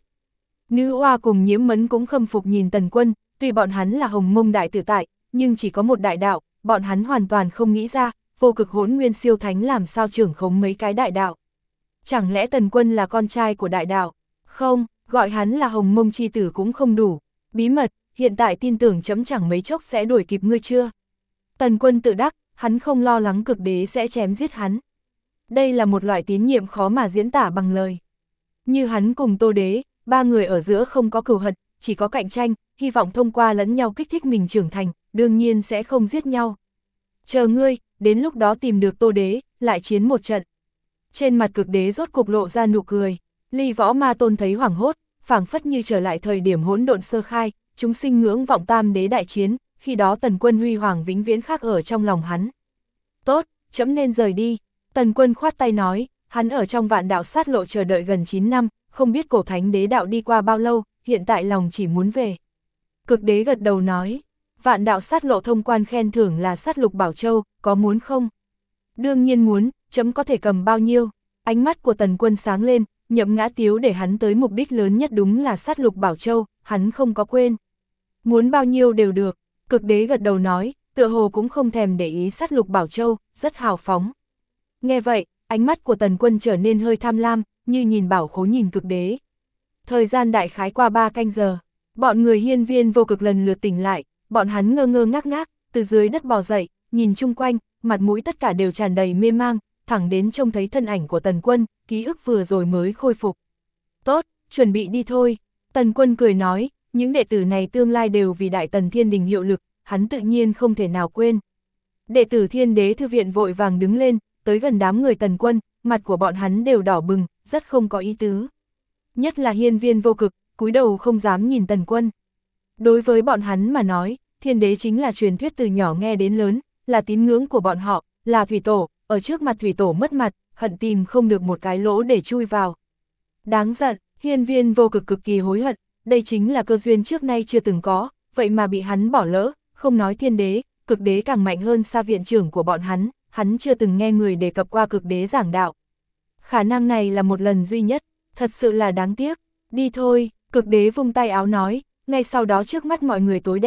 Nữ Oa cùng Nhiễm Mẫn cũng khâm phục nhìn Tần Quân, tuy bọn hắn là hồng mông đại tự tại, nhưng chỉ có một đại đạo, bọn hắn hoàn toàn không nghĩ ra, vô cực hỗn nguyên siêu thánh làm sao trưởng khống mấy cái đại đạo. Chẳng lẽ Tần Quân là con trai của đại đạo? Không, gọi hắn là hồng mông chi tử cũng không đủ. Bí mật, hiện tại tin tưởng chấm chẳng mấy chốc sẽ đuổi kịp ngươi chưa? Tần Quân tự đắc, hắn không lo lắng cực đế sẽ chém giết hắn. Đây là một loại tín nhiệm khó mà diễn tả bằng lời. Như hắn cùng Tô Đế, ba người ở giữa không có cừu hận, chỉ có cạnh tranh, hy vọng thông qua lẫn nhau kích thích mình trưởng thành, đương nhiên sẽ không giết nhau. Chờ ngươi, đến lúc đó tìm được Tô Đế, lại chiến một trận. Trên mặt cực đế rốt cục lộ ra nụ cười, Ly Võ Ma Tôn thấy hoảng hốt, phảng phất như trở lại thời điểm hỗn độn sơ khai, chúng sinh ngưỡng vọng tam đế đại chiến, khi đó Tần Quân huy hoàng vĩnh viễn khắc ở trong lòng hắn. Tốt, chấm nên rời đi. Tần Quân khoát tay nói, hắn ở trong vạn đạo sát lộ chờ đợi gần 9 năm, không biết cổ thánh đế đạo đi qua bao lâu, hiện tại lòng chỉ muốn về. Cực đế gật đầu nói, vạn đạo sát lộ thông quan khen thưởng là sát lục bảo châu, có muốn không? Đương nhiên muốn, chấm có thể cầm bao nhiêu? Ánh mắt của Tần Quân sáng lên, Nhậm Ngã Tiếu để hắn tới mục đích lớn nhất đúng là sát lục bảo châu, hắn không có quên. Muốn bao nhiêu đều được, cực đế gật đầu nói, tựa hồ cũng không thèm để ý sát lục bảo châu, rất hào phóng. Nghe vậy, ánh mắt của Tần Quân trở nên hơi tham lam, như nhìn bảo khố nhìn cực đế. Thời gian đại khái qua 3 canh giờ, bọn người hiên viên vô cực lần lượt tỉnh lại, bọn hắn ngơ ngơ ngác ngác, từ dưới đất bò dậy, nhìn chung quanh, mặt mũi tất cả đều tràn đầy mê mang, thẳng đến trông thấy thân ảnh của Tần Quân, ký ức vừa rồi mới khôi phục. Tốt, chuẩn bị đi thôi. Tần Quân cười nói, những đệ tử này tương lai đều vì Đại Tần Thiên Đình hiệu lực, hắn tự nhiên không thể nào quên. Đệ tử Thiên Đế thư viện vội vàng đứng lên, tới gần đám người Tần Quân, mặt của bọn hắn đều đỏ bừng, rất không có ý tứ. Nhất là hiên viên vô cực, cúi đầu không dám nhìn Tần Quân. Đối với bọn hắn mà nói, Thiên Đế chính là truyền thuyết từ nhỏ nghe đến lớn, là tín ngưỡng của bọn họ, là thủy tổ, ở trước mặt thủy tổ mất mặt, hận tìm không được một cái lỗ để chui vào. Đáng giận, hiên viên vô cực cực kỳ hối hận, đây chính là cơ duyên trước nay chưa từng có, vậy mà bị hắn bỏ lỡ, không nói Thiên Đế, cực đế càng mạnh hơn xa viện trưởng của bọn hắn chưa từng nghe người đề cập qua cực đế giảng đạo. Khả năng này là một lần duy nhất, thật sự là đáng tiếc, đi thôi, cực đế vung tay áo nói, ngay sau đó trước mắt mọi người tối đen,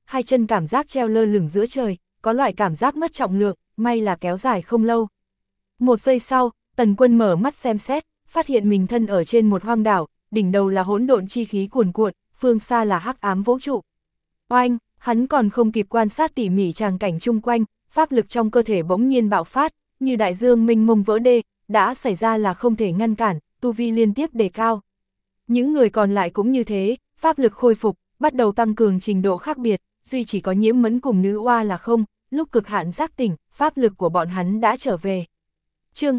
hai chân cảm giác treo lơ lửng giữa trời, có loại cảm giác mất trọng lượng, may là kéo dài không lâu. Một giây sau, Tần Quân mở mắt xem xét, phát hiện mình thân ở trên một hoang đảo, đỉnh đầu là hỗn độn chi khí cuồn cuộn, phương xa là hắc ám vũ trụ. Oanh, hắn còn không kịp quan sát tỉ mỉ tràng cảnh chung quanh, pháp lực trong cơ thể bỗng nhiên bạo phát, như đại dương mênh mông vỡ đê, đã xảy ra là không thể ngăn cản, tu vi liên tiếp đề cao. Những người còn lại cũng như thế, pháp lực khôi phục, bắt đầu tăng cường trình độ khác biệt, duy chỉ có Nhiễm Mẫn cùng Nữ Oa là không, lúc cực hạn giác tỉnh, pháp lực của bọn hắn đã trở về. Chương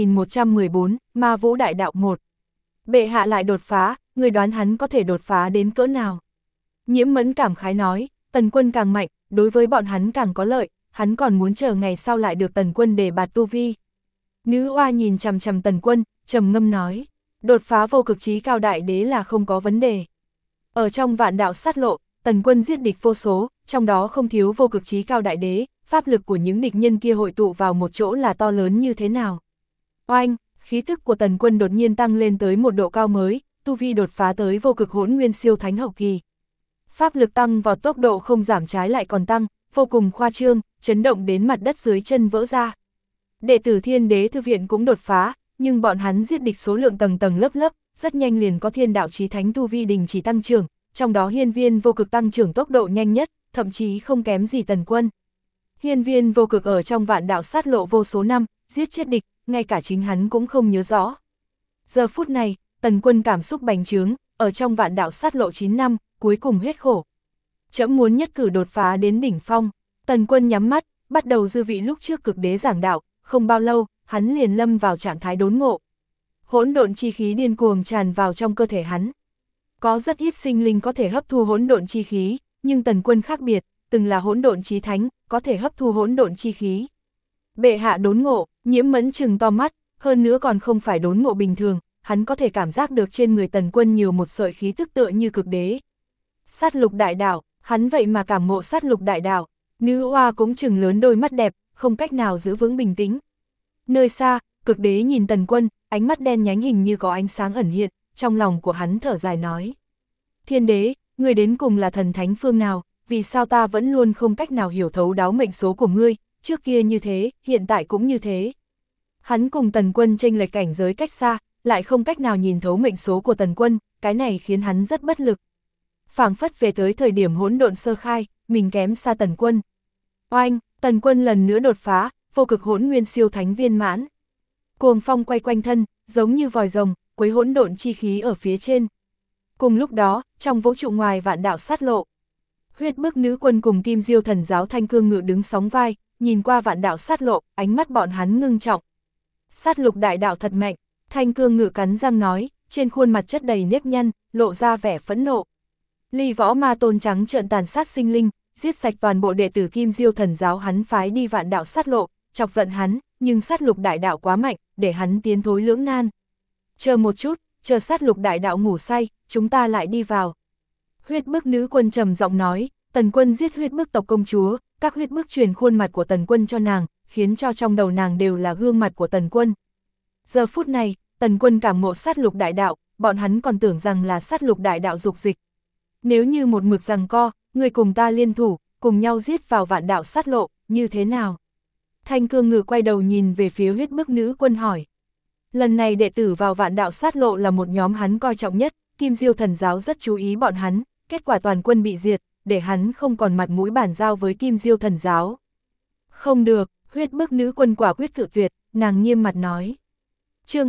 2114, Ma Vũ Đại Đạo 1. Bệ hạ lại đột phá, người đoán hắn có thể đột phá đến cỡ nào? Nhiễm Mẫn cảm khái nói, Tần Quân càng mạnh, đối với bọn hắn càng có lợi, hắn còn muốn chờ ngày sau lại được Tần Quân đề bạt tu vi. Nữ Oa nhìn chằm chằm Tần Quân, trầm ngâm nói, đột phá vô cực chí cao đại đế là không có vấn đề. Ở trong vạn đạo sát lộ, Tần Quân giết địch vô số, trong đó không thiếu vô cực chí cao đại đế, pháp lực của những địch nhân kia hội tụ vào một chỗ là to lớn như thế nào. Oanh, khí tức của Tần Quân đột nhiên tăng lên tới một độ cao mới, tu vi đột phá tới vô cực hỗn nguyên siêu thánh hậu kỳ. Pháp lực tăng vào tốc độ không giảm trái lại còn tăng, vô cùng khoa trương, chấn động đến mặt đất dưới chân vỡ ra. Đệ tử Thiên Đế Thư Viện cũng đột phá, nhưng bọn hắn giết địch số lượng tầng tầng lớp lớp, rất nhanh liền có thiên đạo chí thánh tu vi đình chỉ tăng trưởng, trong đó Hiên Viên Vô Cực tăng trưởng tốc độ nhanh nhất, thậm chí không kém gì Tần Quân. Hiên Viên Vô Cực ở trong vạn đạo sát lộ vô số năm, giết chết địch, ngay cả chính hắn cũng không nhớ rõ. Giờ phút này, Tần Quân cảm xúc bành trướng, ở trong vạn đạo sát lộ 9 năm, cuối cùng hết khổ. Trẫm muốn nhất cử đột phá đến đỉnh phong. Tần Quân nhắm mắt, bắt đầu dư vị lúc trước cực đế giảng đạo, không bao lâu, hắn liền lâm vào trạng thái đốn ngộ. Hỗn độn chi khí điên cuồng tràn vào trong cơ thể hắn. Có rất ít sinh linh có thể hấp thu hỗn độn chi khí, nhưng Tần Quân khác biệt, từng là hỗn độn chí thánh, có thể hấp thu hỗn độn chi khí. Bệ hạ đốn ngộ, Nhiễm Mẫn trừng to mắt, hơn nữa còn không phải đốn ngộ bình thường, hắn có thể cảm giác được trên người Tần Quân nhiều một sợi khí tức tựa như cực đế. Sát lục đại đạo, hắn vậy mà cảm ngộ sát lục đại đạo. Nữ Oa cũng trừng lớn đôi mắt đẹp, không cách nào giữ vững bình tĩnh. Nơi xa, cực đế nhìn Tần Quân, ánh mắt đen nhánh hình như có ánh sáng ẩn hiện, trong lòng của hắn thở dài nói. Thiên đế, ngươi đến cùng là thần thánh phương nào, vì sao ta vẫn luôn không cách nào hiểu thấu đáo mệnh số của ngươi, trước kia như thế, hiện tại cũng như thế. Hắn cùng Tần Quân chênh lệch cảnh giới cách xa, lại không cách nào nhìn thấu mệnh số của Tần Quân, cái này khiến hắn rất bất lực. Phảng phất về tới thời điểm hỗn độn sơ khai, mình kém xa Tần Quân. Oanh, Tần Quân lần nữa đột phá, vô cực hỗn nguyên siêu thánh viên mãn. Cuồng phong quay quanh thân, giống như vòi rồng, quấy hỗn độn chi khí ở phía trên. Cùng lúc đó, trong vũ trụ ngoài vạn đạo sát lộ, Huyết Bức Nữ Quân cùng Kim Diêu Thần Giáo Thanh Cương Ngự đứng sóng vai, nhìn qua vạn đạo sát lộ, ánh mắt bọn hắn ngưng trọng. Sát lục đại đạo thật mạnh, Thanh Cương Ngự cắn răng nói, trên khuôn mặt chất đầy nếp nhăn, lộ ra vẻ phẫn nộ. Ly Võ Ma Tôn trắng trợn tàn sát sinh linh, giết sạch toàn bộ đệ tử Kim Diêu Thần Giáo hắn phái đi vạn đạo sát lộ, chọc giận hắn, nhưng sát lục đại đạo quá mạnh, để hắn tiến thối lưỡng nan. Chờ một chút, chờ sát lục đại đạo ngủ say, chúng ta lại đi vào. Huyết Bức Nữ Quân trầm giọng nói, Tần Quân giết Huyết Bức tộc công chúa, các huyết bức truyền khuôn mặt của Tần Quân cho nàng, khiến cho trong đầu nàng đều là gương mặt của Tần Quân. Giờ phút này, Tần Quân cảm ngộ sát lục đại đạo, bọn hắn còn tưởng rằng là sát lục đại đạo dục dịch. Nếu như một mực giằng co, người cùng ta liên thủ, cùng nhau giết vào vạn đạo sát lộ, như thế nào? Thanh Cương Ngự quay đầu nhìn về phía Huyết Bức Nữ Quân hỏi. Lần này đệ tử vào vạn đạo sát lộ là một nhóm hắn coi trọng nhất, Kim Diêu Thần Giáo rất chú ý bọn hắn, kết quả toàn quân bị diệt, để hắn không còn mặt mũi bàn giao với Kim Diêu Thần Giáo. Không được, Huyết Bức Nữ Quân quả quyết cự tuyệt, nàng nghiêm mặt nói. Chương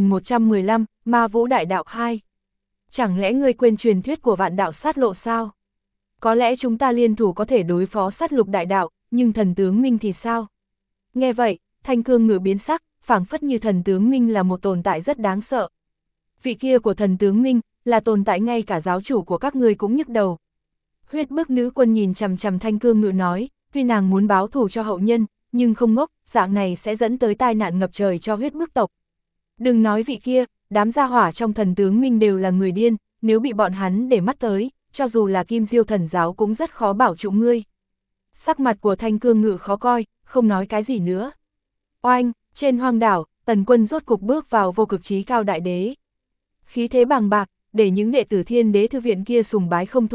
2115, Ma Vũ Đại Đạo 2. Chẳng lẽ ngươi quên truyền thuyết của vạn đạo sát lộ sao? Có lẽ chúng ta liên thủ có thể đối phó sát lục đại đạo, nhưng thần tướng Minh thì sao? Nghe vậy, Thanh Cương Ngự biến sắc, phảng phất như thần tướng Minh là một tồn tại rất đáng sợ. Vị kia của thần tướng Minh, là tồn tại ngay cả giáo chủ của các ngươi cũng nhức đầu. Huyết Bức Nữ Quân nhìn chằm chằm Thanh Cương Ngự nói, tuy nàng muốn báo thù cho hậu nhân, nhưng không ngốc, dạng này sẽ dẫn tới tai nạn ngập trời cho Huyết Bức tộc. Đừng nói vị kia, đám gia hỏa trong thần tướng Minh đều là người điên, nếu bị bọn hắn để mắt tới, cho dù là Kim Diêu Thần Giáo cũng rất khó bảo trụ ngươi. Sắc mặt của Thanh Cương Ngự khó coi, không nói cái gì nữa. Oanh, trên hoang đảo, Tần Quân rốt cục bước vào vô cực chí cao đại đế. Khí thế bàng bạc, để những đệ tử Thiên Đế Thư Viện kia sùng bái không thôi,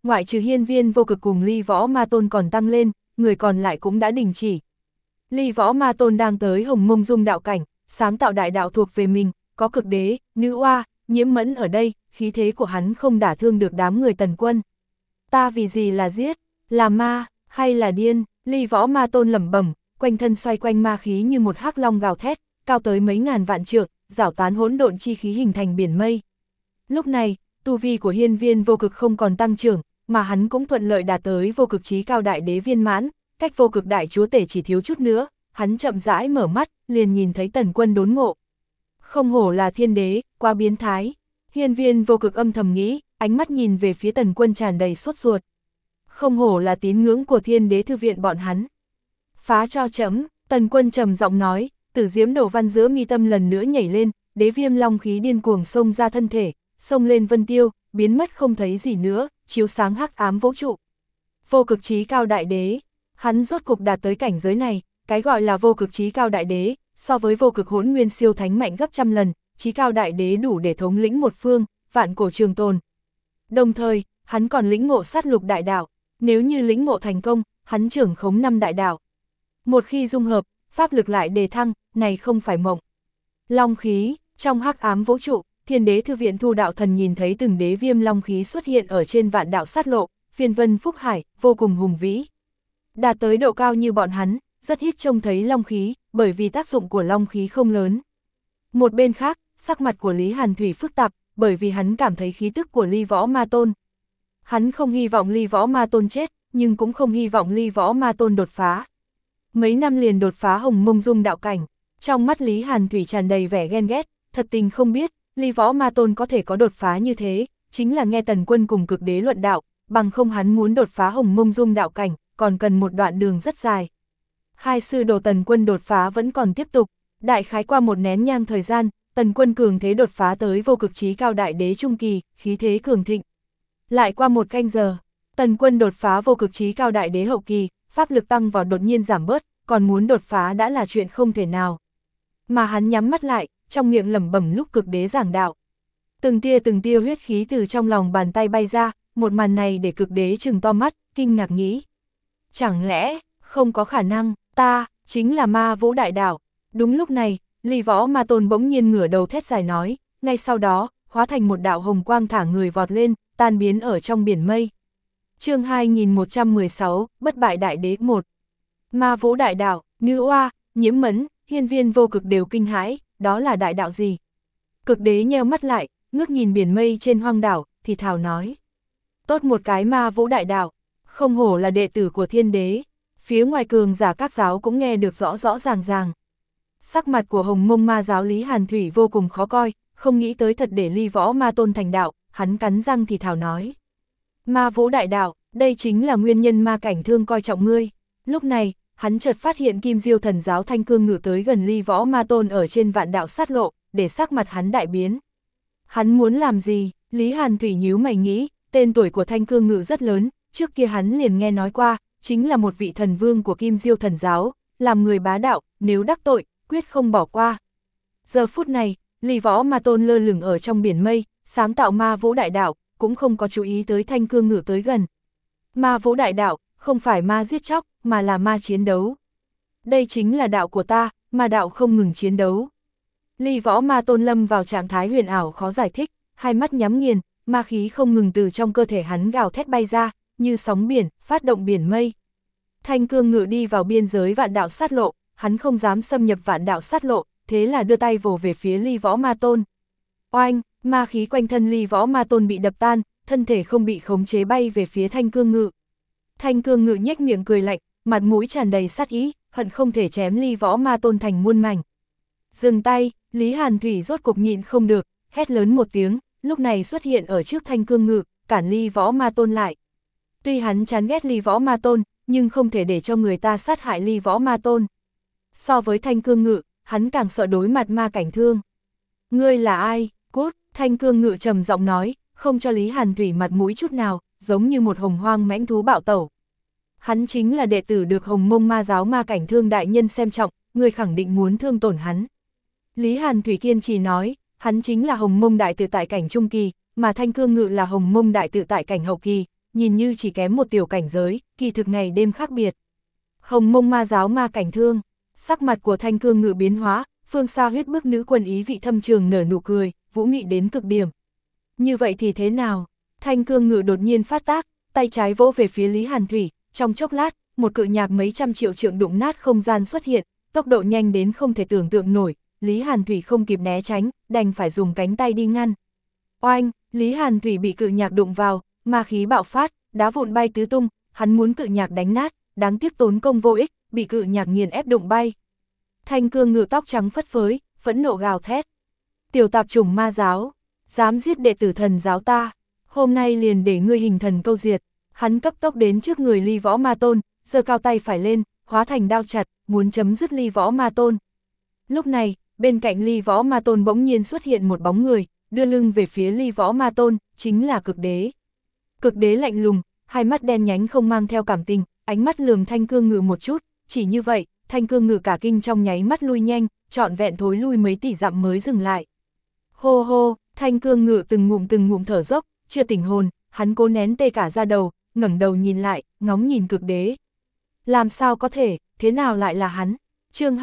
ngoại trừ Hiên Viên Vô Cực cùng Ly Võ Ma Tôn còn tăng lên, người còn lại cũng đã đình chỉ. Ly Võ Ma Tôn đang tới Hồng Mông Dung đạo cảnh, sáng tạo đại đạo thuộc về mình, có Cực Đế, Nữ Oa, Nhiễm Mẫn ở đây, khí thế của hắn không đả thương được đám người Tần Quân. Ta vì gì là giết, là ma, hay là điên? Ly Võ Ma Tôn lẩm bẩm, quanh thân xoay quanh ma khí như một hắc long gào thét, cao tới mấy ngàn vạn trượng, rảo tán hỗn độn chi khí hình thành biển mây. Lúc này, tu vi của Hiên Viên Vô Cực không còn tăng trưởng, mà hắn cũng thuận lợi đạt tới vô cực chí cao đại đế viên mãn, cách vô cực đại chúa tể chỉ thiếu chút nữa, hắn chậm rãi mở mắt, liền nhìn thấy Tần Quân đốn ngộ. Không hổ là thiên đế, quá biến thái. Hiên Viên Vô Cực âm thầm nghĩ, ánh mắt nhìn về phía Tần Quân tràn đầy sốt ruột. Không hổ là tín ngưỡng của thiên đế thư viện bọn hắn. Phá cho chấm, Tần Quân trầm giọng nói, Tử Diễm Đồ Văn giữa mi tâm lần nữa nhảy lên, đế viêm long khí điên cuồng xông ra thân thể, xông lên vân tiêu, biến mất không thấy gì nữa, chiếu sáng hắc ám vũ trụ. Vô cực chí cao đại đế, hắn rốt cục đạt tới cảnh giới này, cái gọi là vô cực chí cao đại đế, so với vô cực hỗn nguyên siêu thánh mạnh gấp trăm lần, chí cao đại đế đủ để thống lĩnh một phương, vạn cổ trường tồn. Đồng thời, hắn còn lĩnh ngộ sát lục đại đạo, nếu như lĩnh ngộ thành công, hắn trưởng khống 5 đại đạo. Một khi dung hợp, pháp lực lại đề thăng, này không phải mộng. Long khí, trong hắc ám vũ trụ, thiên đế thư viện Thu Đạo Thần nhìn thấy từng đế viêm long khí xuất hiện ở trên vạn đạo sát lộ, phiên vân phúc hải, vô cùng hùng vĩ. Đạt tới độ cao như bọn hắn, rất ít trông thấy long khí, bởi vì tác dụng của long khí không lớn. Một bên khác, sắc mặt của Lý Hàn Thủy phức tạp, bởi vì hắn cảm thấy khí tức của Ly Võ Ma Tôn. Hắn không hy vọng Ly Võ Ma Tôn chết, nhưng cũng không hy vọng Ly Võ Ma Tôn đột phá. Mấy năm liền đột phá Hồng Mông Dung đạo cảnh, trong mắt Lý Hàn Thủy tràn đầy vẻ ghen ghét, thật tình không biết, Ly Võ Ma Tôn có thể có đột phá như thế, chính là nghe Tần Quân cùng Cực Đế luận đạo, bằng không hắn muốn đột phá Hồng Mông Dung đạo cảnh, còn cần một đoạn đường rất dài. Hai sư đồ Tần Quân đột phá vẫn còn tiếp tục, đại khái qua một nén nhang thời gian, Tần Quân cường thế đột phá tới vô cực chí cao đại đế trung kỳ, khí thế cường thịnh. Lại qua một canh giờ, Tần Quân đột phá vô cực chí cao đại đế hậu kỳ, pháp lực tăng vào đột nhiên giảm bớt, còn muốn đột phá đã là chuyện không thể nào. Mà hắn nhắm mắt lại, trong miệng lẩm bẩm lúc Cực Đế giảng đạo. Từng tia huyết khí từ trong lòng bàn tay bay ra, một màn này để Cực Đế trừng to mắt, kinh ngạc nghĩ. Chẳng lẽ, không có khả năng, ta, chính là Ma Vũ Đại Đạo. Đúng lúc này, Ly Võ Ma Tôn bỗng nhiên ngửa đầu thét dài nói, ngay sau đó, hóa thành một đạo hồng quang thả người vọt lên, tan biến ở trong biển mây. Chương 2116, Bất bại đại đế 1. Ma Vũ Đại Đạo, Nữ Oa, Nhiễm Mẫn, Hiên Viên Vô Cực đều kinh hãi, đó là đại đạo gì? Cực Đế nheo mắt lại, ngước nhìn biển mây trên hoang đảo, thì thào nói. Tốt một cái Ma Vũ Đại Đạo, không hổ là đệ tử của thiên đế. Phía ngoài cường giả các giáo cũng nghe được rõ rõ ràng ràng. Sắc mặt của Hồng Mông Ma giáo Lý Hàn Thủy vô cùng khó coi, không nghĩ tới thật để Ly Võ Ma Tôn thành đạo, hắn cắn răng thì thào nói. Ma Vũ Đại Đạo, đây chính là nguyên nhân ma cảnh thương coi trọng ngươi. Lúc này, hắn chợt phát hiện Kim Diêu Thần giáo Thanh Cương Ngự tới gần Ly Võ Ma Tôn ở trên vạn đạo sát lộ, để sắc mặt hắn đại biến. Hắn muốn làm gì? Lý Hàn Thủy nhíu mày nghĩ, tên tuổi của Thanh Cương Ngự rất lớn, trước kia hắn liền nghe nói qua, chính là một vị thần vương của Kim Diêu Thần giáo, làm người bá đạo, nếu đắc tội, quyết không bỏ qua. Giờ phút này, Ly Võ Ma Tôn lơ lửng ở trong biển mây, sáng tạo Ma Vũ Đại Đạo, cũng không có chú ý tới Thanh Cương Ngự tới gần. Ma Vũ Đại Đạo, không phải ma giết chóc, mà là ma chiến đấu. Đây chính là đạo của ta, ma đạo không ngừng chiến đấu. Ly Võ Ma Tôn lâm vào trạng thái huyền ảo khó giải thích, hai mắt nhắm nghiền, ma khí không ngừng từ trong cơ thể hắn gào thét bay ra, như sóng biển, phát động biển mây. Thanh Cương Ngự đi vào biên giới vạn đạo sát lộ, hắn không dám xâm nhập vạn đạo sát lộ, thế là đưa tay vồ về phía Ly Võ Ma Tôn. Oanh, ma khí quanh thân Ly Võ Ma Tôn bị đập tan, thân thể không bị khống chế bay về phía Thanh Cương Ngự. Thanh Cương Ngự nhếch miệng cười lạnh, mặt mũi tràn đầy sát ý, hận không thể chém Ly Võ Ma Tôn thành muôn mảnh. Dừng tay, Lý Hàn Thủy rốt cục nhịn không được, hét lớn một tiếng, lúc này xuất hiện ở trước Thanh Cương Ngự, cản Ly Võ Ma Tôn lại. Tuy hắn chán ghét Ly Võ Ma Tôn, nhưng không thể để cho người ta sát hại Ly Võ Ma Tôn. So với Thanh Cương Ngự, hắn càng sợ đối mặt ma cảnh thương. Ngươi là ai? Cút, Thanh Cương Ngự trầm giọng nói, không cho Lý Hàn Thủy mặt mũi chút nào, giống như một hồng hoang mãnh thú bạo tẩu. Hắn chính là đệ tử được Hồng Mông Ma giáo ma cảnh thương đại nhân xem trọng, người khẳng định muốn thương tổn hắn. Lý Hàn Thủy kiên trì nói, hắn chính là Hồng Mông đại tự tại cảnh trung kỳ, mà Thanh Cương Ngự là Hồng Mông đại tự tại cảnh hậu kỳ, nhìn như chỉ kém một tiểu cảnh giới, kỳ thực ngày đêm khác biệt. Hồng Mông ma giáo ma cảnh thương, sắc mặt của Thanh Cương Ngự biến hóa, phương xa huyết bức nữ quân ý vị thâm trường nở nụ cười, vũ mị đến cực điểm. Như vậy thì thế nào? Thanh Cương Ngự đột nhiên phát tác, tay trái vỗ về phía Lý Hàn Thủy, trong chốc lát, một cự nhạc mấy trăm triệu trượng đụng nát không gian xuất hiện, tốc độ nhanh đến không thể tưởng tượng nổi, Lý Hàn Thủy không kịp né tránh, đành phải dùng cánh tay đi ngăn. Oanh, Lý Hàn Thủy bị cự nhạc đụng vào, ma khí bạo phát, đá vụn bay tứ tung, hắn muốn cự nhạc đánh nát, đáng tiếc tốn công vô ích, bị cự nhạc nghiền ép đụng bay. Thanh Cương Ngự tóc trắng phất phới, phẫn nộ gào thét. Tiểu tạp chủng ma giáo, dám giết đệ tử thần giáo ta, hôm nay liền để ngươi hình thần câu diệt. Hắn cấp tốc đến trước người Ly Võ Ma Tôn, giơ cao tay phải lên, hóa thành đao chặt, muốn chấm dứt Ly Võ Ma Tôn. Lúc này, bên cạnh Ly Võ Ma Tôn bỗng nhiên xuất hiện một bóng người, đưa lưng về phía Ly Võ Ma Tôn, chính là Cực Đế. Cực Đế lạnh lùng, hai mắt đen nhánh không mang theo cảm tình, ánh mắt lườm Thanh Cương Ngự một chút, chỉ như vậy, Thanh Cương Ngự cả kinh trong nháy mắt lui nhanh, trọn vẹn thối lui mấy tỷ dặm mới dừng lại. Hô hô, Thanh Cương Ngự từng ngụm thở dốc, chưa tỉnh hồn, hắn cố nén tê cả da đầu, ngẩng đầu nhìn lại, ngóng nhìn Cực Đế. Làm sao có thể, thế nào lại là hắn? Chương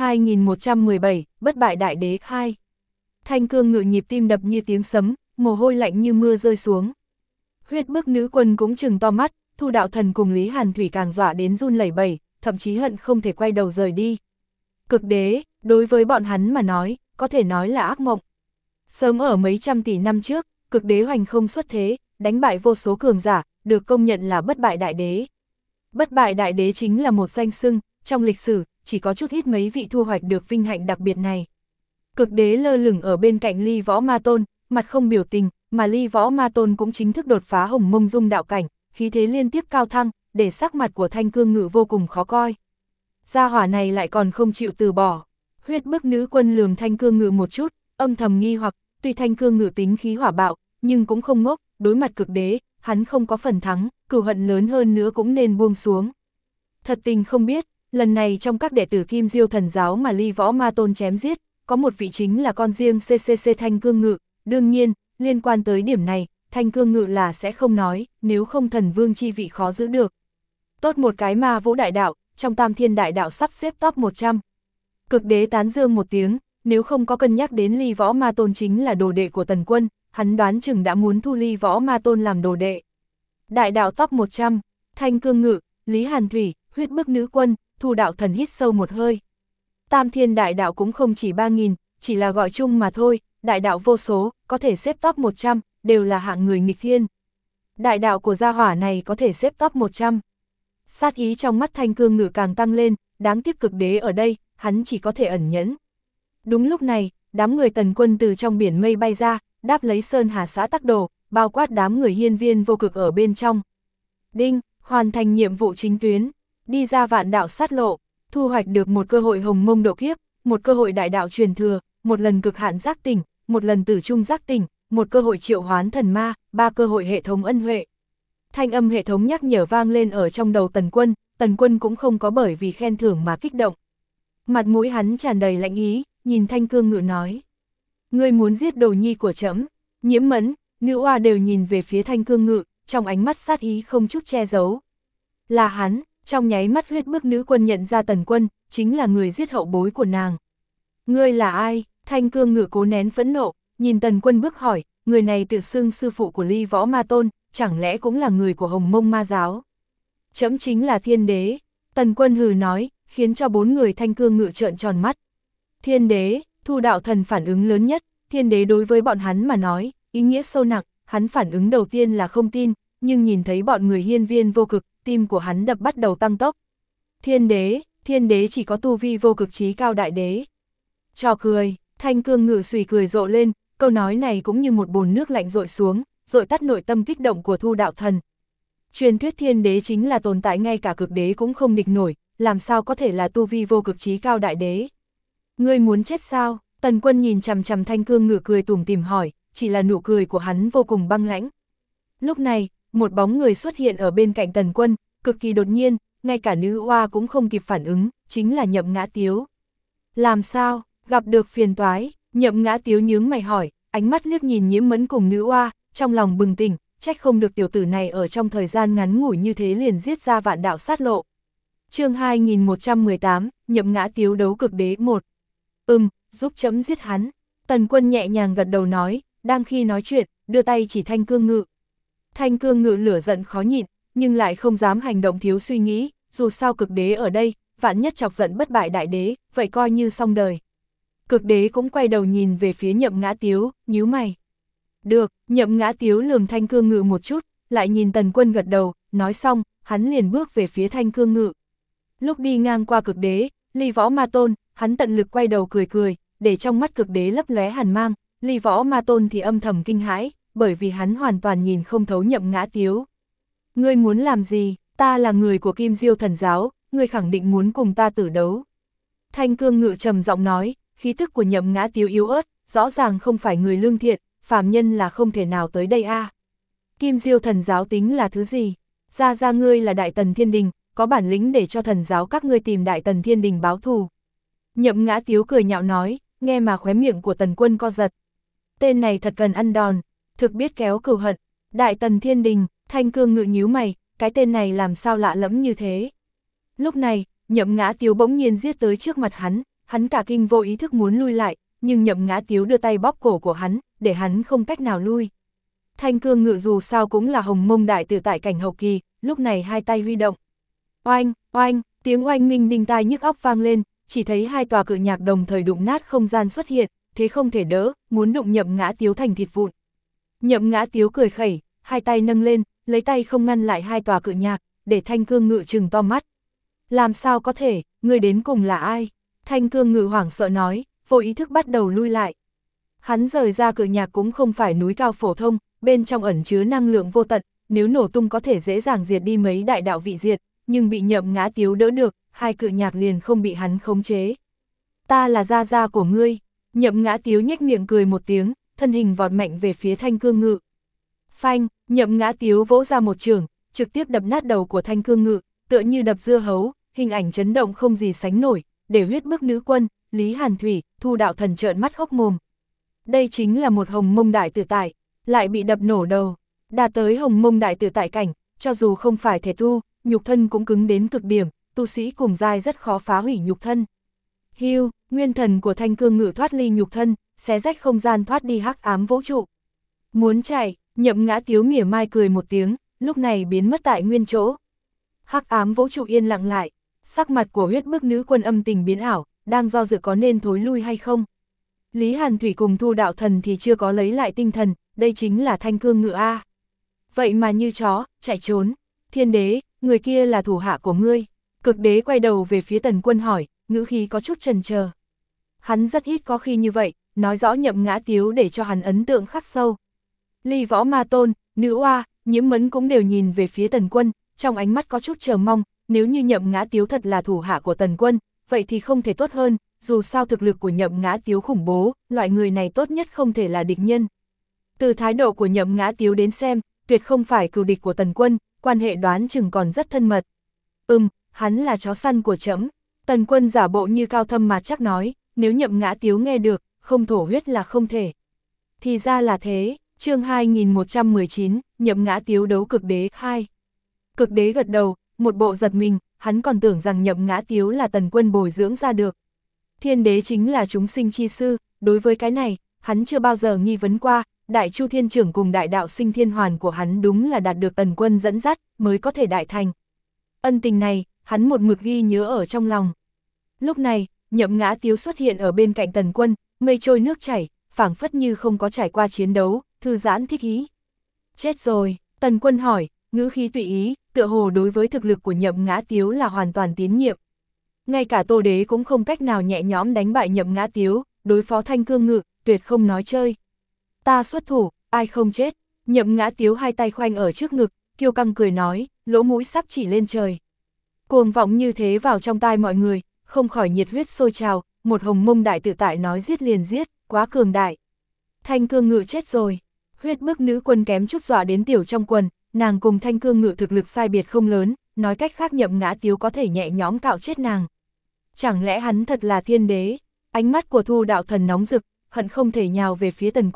2117, Bất bại đại đế 2. Thanh Cương Ngự nhịp tim đập như tiếng sấm, mồ hôi lạnh như mưa rơi xuống. Huyết bức nữ quân cũng trừng to mắt, Thu Đạo Thần cùng Lý Hàn Thủy càng dọa đến run lẩy bẩy, thậm chí hận không thể quay đầu rời đi. Cực Đế, đối với bọn hắn mà nói, có thể nói là ác mộng. Sớm ở mấy trăm tỷ năm trước, Cực Đế hoành không xuất thế, đánh bại vô số cường giả, được công nhận là bất bại đại đế. Bất bại đại đế chính là một danh xưng, trong lịch sử, chỉ có chút ít mấy vị thu hoạch được vinh hạnh đặc biệt này. Cực Đế lơ lửng ở bên cạnh Ly Võ Ma Tôn, mặt không biểu tình, mà Ly Võ Ma Tôn cũng chính thức đột phá Hồng Mông Dung đạo cảnh, khí thế liên tiếp cao thăng, để sắc mặt của Thanh Cương Ngự vô cùng khó coi. Gia hỏa này lại còn không chịu từ bỏ. Huyết bức nữ quân lườm Thanh Cương Ngự một chút, âm thầm nghi hoặc, tuy Thanh Cương Ngự tính khí hỏa bạo, nhưng cũng không ngốc, đối mặt Cực Đế, hắn không có phần thắng, cừu hận lớn hơn nữa cũng nên buông xuống. Thật tình không biết, lần này trong các đệ tử Kim Diêu thần giáo mà Ly Võ Ma Tôn chém giết, có một vị chính là con riêng CCC Thanh Cương Ngự, đương nhiên, liên quan tới điểm này, Thanh Cương Ngự là sẽ không nói, nếu không thần vương chi vị khó giữ được. Tốt một cái Ma Vũ đại đạo, trong Tam Thiên đại đạo sắp xếp top 100. Cực Đế tán dương một tiếng, nếu không có cân nhắc đến Ly Võ Ma Tôn chính là đồ đệ của Tần Quân, hắn đoán chừng đã muốn thu Ly Võ Ma Tôn làm đồ đệ. Đại đạo top 100, Thanh Cương Ngự, Lý Hàn Thủy, huyết bức nữ quân, Thu Đạo Thần hít sâu một hơi. Tam Thiên đại đạo cũng không chỉ 3.000, chỉ là gọi chung mà thôi, đại đạo vô số, có thể xếp top 100, đều là hạng người nghịch thiên. Đại đạo của gia hỏa này có thể xếp top 100. Sát ý trong mắt Thanh Cương Ngự càng tăng lên, đáng tiếc Cực Đế ở đây, hắn chỉ có thể ẩn nhẫn. Đúng lúc này, đám người Tần Quân từ trong biển mây bay ra, đáp lấy Sơn Hà xã Tắc Đồ, bao quát đám người Hiên Viên Vô Cực ở bên trong. Đinh, hoàn thành nhiệm vụ chính tuyến, đi ra vạn đạo sát lộ, thu hoạch được một cơ hội hồng mông độ kiếp, một cơ hội đại đạo truyền thừa, một lần cực hạn giác tỉnh, một lần tử trung giác tỉnh, một cơ hội triệu hoán thần ma, 3 cơ hội hệ thống ân huệ. Thanh âm hệ thống nhắc nhở vang lên ở trong đầu Tần Quân cũng không có bởi vì khen thưởng mà kích động. Mặt mũi hắn tràn đầy lạnh ý, nhìn Thanh Cương Ngự nói. Ngươi muốn giết đồ nhi của trẫm. Nhiễm Mẫn, Nữ Oa đều nhìn về phía Thanh Cương Ngự, trong ánh mắt sát ý không chút che giấu. Là hắn, trong nháy mắt huyết bức nữ quân nhận ra Tần Quân, chính là người giết hậu bối của nàng. Ngươi là ai? Thanh Cương Ngự cố nén phẫn nộ, nhìn Tần Quân bước hỏi, người này tự xưng sư phụ của Ly Võ Ma Tôn, chẳng lẽ cũng là người của Hồng Mông Ma giáo? Trẫm chính là Thiên Đế. Tần Quân hừ nói, khiến cho 4 người Thanh Cương Ngự trợn tròn mắt. Thiên Đế, Thu Đạo Thần phản ứng lớn nhất, Thiên Đế đối với bọn hắn mà nói, ý nghĩa sâu nặng, hắn phản ứng đầu tiên là không tin, nhưng nhìn thấy bọn người Hiên Viên Vô Cực, tim của hắn đập bắt đầu tăng tốc. Thiên Đế chỉ có tu vi vô cực chí cao đại đế. Trò cười, Thanh Cương Ngự xùy cười rộ lên, câu nói này cũng như một bồn nước lạnh rội xuống, rội tắt nội tâm kích động của Thu Đạo Thần. Truyền thuyết Thiên Đế chính là tồn tại ngay cả cực đế cũng không địch nổi, làm sao có thể là tu vi vô cực chí cao đại đế. Ngươi muốn chết sao? Tần Quân nhìn chằm chằm Thanh Cương Ngự cười tủm tỉm hỏi, chỉ là nụ cười của hắn vô cùng băng lãnh. Lúc này, một bóng người xuất hiện ở bên cạnh Tần Quân, cực kỳ đột nhiên, ngay cả Nữ Oa cũng không kịp phản ứng, chính là Nhậm Ngã Tiếu. Làm sao? Gặp được phiền toái? Nhậm Ngã Tiếu nhướng mày hỏi, ánh mắt liếc nhìn Nhiễm Mẫn cùng Nữ Oa, trong lòng bừng tỉnh, trách không được tiểu tử này ở trong thời gian ngắn ngủi như thế liền giết ra vạn đạo sát lộ. Chương 2118, Nhậm Ngã Tiếu đấu cực đế 1. Giúp chấm giết hắn. Tần Quân nhẹ nhàng gật đầu nói, đang khi nói chuyện, đưa tay chỉ Thanh Cương Ngự. Thanh Cương Ngự lửa giận khó nhịn, nhưng lại không dám hành động thiếu suy nghĩ, dù sao cực đế ở đây, vạn nhất chọc giận bất bại đại đế, vậy coi như xong đời. Cực đế cũng quay đầu nhìn về phía Nhậm Ngã Tiếu, nhíu mày. Được, Nhậm Ngã Tiếu lườm Thanh Cương Ngự một chút, lại nhìn Tần Quân gật đầu, nói xong, hắn liền bước về phía Thanh Cương Ngự. Lúc đi ngang qua cực đế, Ly Võ Ma Tôn, hắn tận lực quay đầu cười cười, để trong mắt cực đế lấp lóe hàn mang, Ly Võ Ma Tôn thì âm thầm kinh hãi, bởi vì hắn hoàn toàn nhìn không thấu Nhậm Ngã Tiếu. Ngươi muốn làm gì? Ta là người của Kim Diêu Thần Giáo, ngươi khẳng định muốn cùng ta tử đấu. Thanh Cương Ngự trầm giọng nói, khí tức của Nhậm Ngã Tiếu yếu ớt, rõ ràng không phải người lương thiện, phàm nhân là không thể nào tới đây a. Kim Diêu Thần Giáo tính là thứ gì? Ra ngươi là Đại Tần Thiên Đình, có bản lĩnh để cho thần giáo các ngươi tìm Đại Tần Thiên Đình báo thù. Nhậm Ngã Tiếu cười nhạo nói, nghe mà khóe miệng của Tần Quân co giật. Tên này thật cần ăn đòn, thực biết kéo cừu hận. Đại Tần Thiên Đình, Thanh Cương Ngự nhíu mày, cái tên này làm sao lạ lẫm như thế. Lúc này, Nhậm Ngã Tiếu bỗng nhiên giết tới trước mặt hắn cả kinh vô ý thức muốn lui lại, nhưng Nhậm Ngã Tiếu đưa tay bóp cổ của hắn, để hắn không cách nào lui. Thanh Cương Ngự dù sao cũng là hồng mông đại tử tại cảnh hậu kỳ, lúc này hai tay huy động. Oanh, oanh, tiếng oanh minh đinh tai nhức óc vang lên, chỉ thấy hai tòa cự nhạc đồng thời đụng nát không gian xuất hiện, thế không thể đỡ, muốn đụng Nhậm Ngã Tiếu thành thịt vụn. Nhậm Ngã Tiếu cười khẩy, hai tay nâng lên, lấy tay không ngăn lại hai tòa cự nhạc, để Thanh Cương Ngự trừng to mắt. Làm sao có thể, người đến cùng là ai? Thanh Cương Ngự hoảng sợ nói, vô ý thức bắt đầu lui lại. Hắn rời ra cự nhạc cũng không phải núi cao phổ thông, bên trong ẩn chứa năng lượng vô tận, nếu nổ tung có thể dễ dàng diệt đi mấy đại đạo vị diệt, nhưng bị Nhậm Ngã Tiếu đỡ được, hai cự nhạc liền không bị hắn khống chế. Ta là gia của ngươi. Nhậm Ngã Tiếu nhếch miệng cười một tiếng, thân hình vọt mạnh về phía Thanh Cương Ngự. Phanh, Nhậm Ngã Tiếu vỗ ra một chưởng, trực tiếp đập nát đầu của Thanh Cương Ngự, tựa như đập dưa hấu, hình ảnh chấn động không gì sánh nổi, để Huyết Bức Nữ Quân, Lý Hàn Thủy, Thu Đạo Thần trợn mắt hốc mồm. Đây chính là một hồng mông đại tự tại, lại bị đập nổ đầu, đạt tới hồng mông đại tự tại cảnh, cho dù không phải thể tu, nhục thân cũng cứng đến cực điểm, tu sĩ cùng giai rất khó phá hủy nhục thân. Hưu, nguyên thần của Thanh Cương Ngự thoát ly nhục thân, xé rách không gian thoát đi hắc ám vũ trụ. Muốn chạy, Nhậm Ngã Tiếu mỉa mai cười một tiếng, lúc này biến mất tại nguyên chỗ. Hắc ám vũ trụ yên lặng lại, sắc mặt của Huyết Bức Nữ Quân âm tình biến ảo, đang do dự có nên thối lui hay không. Lý Hàn Thủy cùng Thu Đạo Thần thì chưa có lấy lại tinh thần, đây chính là Thanh Cương Ngự a. Vậy mà như chó, chạy trốn. Thiên đế, người kia là thủ hạ của ngươi. Cực đế quay đầu về phía Tần Quân hỏi, ngữ khí có chút chần chờ. Hắn rất ít có khi như vậy, nói rõ Nhậm Ngã Tiếu để cho hắn ấn tượng khắc sâu. Ly Võ Ma Tôn, Nữ Oa, Nhiễm Mẫn cũng đều nhìn về phía Tần Quân, trong ánh mắt có chút chờ mong, nếu như Nhậm Ngã Tiếu thật là thủ hạ của Tần Quân, vậy thì không thể tốt hơn, dù sao thực lực của Nhậm Ngã Tiếu khủng bố, loại người này tốt nhất không thể là địch nhân. Từ thái độ của Nhậm Ngã Tiếu đến xem, tuyệt không phải cừu địch của Tần Quân, quan hệ đoán chừng còn rất thân mật. Hắn là chó săn của trẫm. Tần Quân giả bộ như cao thâm mà chắc nói, nếu Nhậm Ngã Tiếu nghe được, không thổ huyết là không thể. Thì ra là thế, chương 2119, Nhậm Ngã Tiếu đấu cực đế 2. Cực đế gật đầu, một bộ giật mình, hắn còn tưởng rằng Nhậm Ngã Tiếu là Tần Quân bồi dưỡng ra được. Thiên đế chính là chúng sinh chi sư, đối với cái này, hắn chưa bao giờ nghi vấn qua, Đại Chu Thiên Trưởng cùng Đại Đạo Sinh Thiên Hoàn của hắn đúng là đạt được Tần Quân dẫn dắt, mới có thể đại thành. Ân tình này, hắn một mực ghi nhớ ở trong lòng. Lúc này, Nhậm Ngã Tiếu xuất hiện ở bên cạnh Tần Quân, mây trôi nước chảy, phảng phất như không có trải qua chiến đấu, thư giãn thích ý. Chết rồi, Tần Quân hỏi, ngữ khí tùy ý, tựa hồ đối với thực lực của Nhậm Ngã Tiếu là hoàn toàn tín nhiệm. Ngay cả Tô Đế cũng không cách nào nhẹ nhõm đánh bại Nhậm Ngã Tiếu, đối phó Thanh Cương Ngự, tuyệt không nói chơi. Ta xuất thủ, ai không chết. Nhậm Ngã Tiếu hai tay khoanh ở trước ngực, kiêu căng cười nói, lỗ mũi sắp chỉ lên trời. Cuồng vọng như thế vào trong tai mọi người, không khỏi nhiệt huyết sôi trào, một hồng mông đại tự tại nói giết liền giết, quá cường đại. Thanh Cương Ngự chết rồi. Huyết Bức Nữ Quân kém chút dọa đến tiểu trong quần, nàng cùng Thanh Cương Ngự thực lực sai biệt không lớn, nói cách khác Nhậm Ngã Tiếu có thể nhẹ nhõm cạo chết nàng. Chẳng lẽ hắn thật là thiên đế? Ánh mắt của Thu Đạo Thần nóng rực, hận không thể nhào về phía Tần Quân,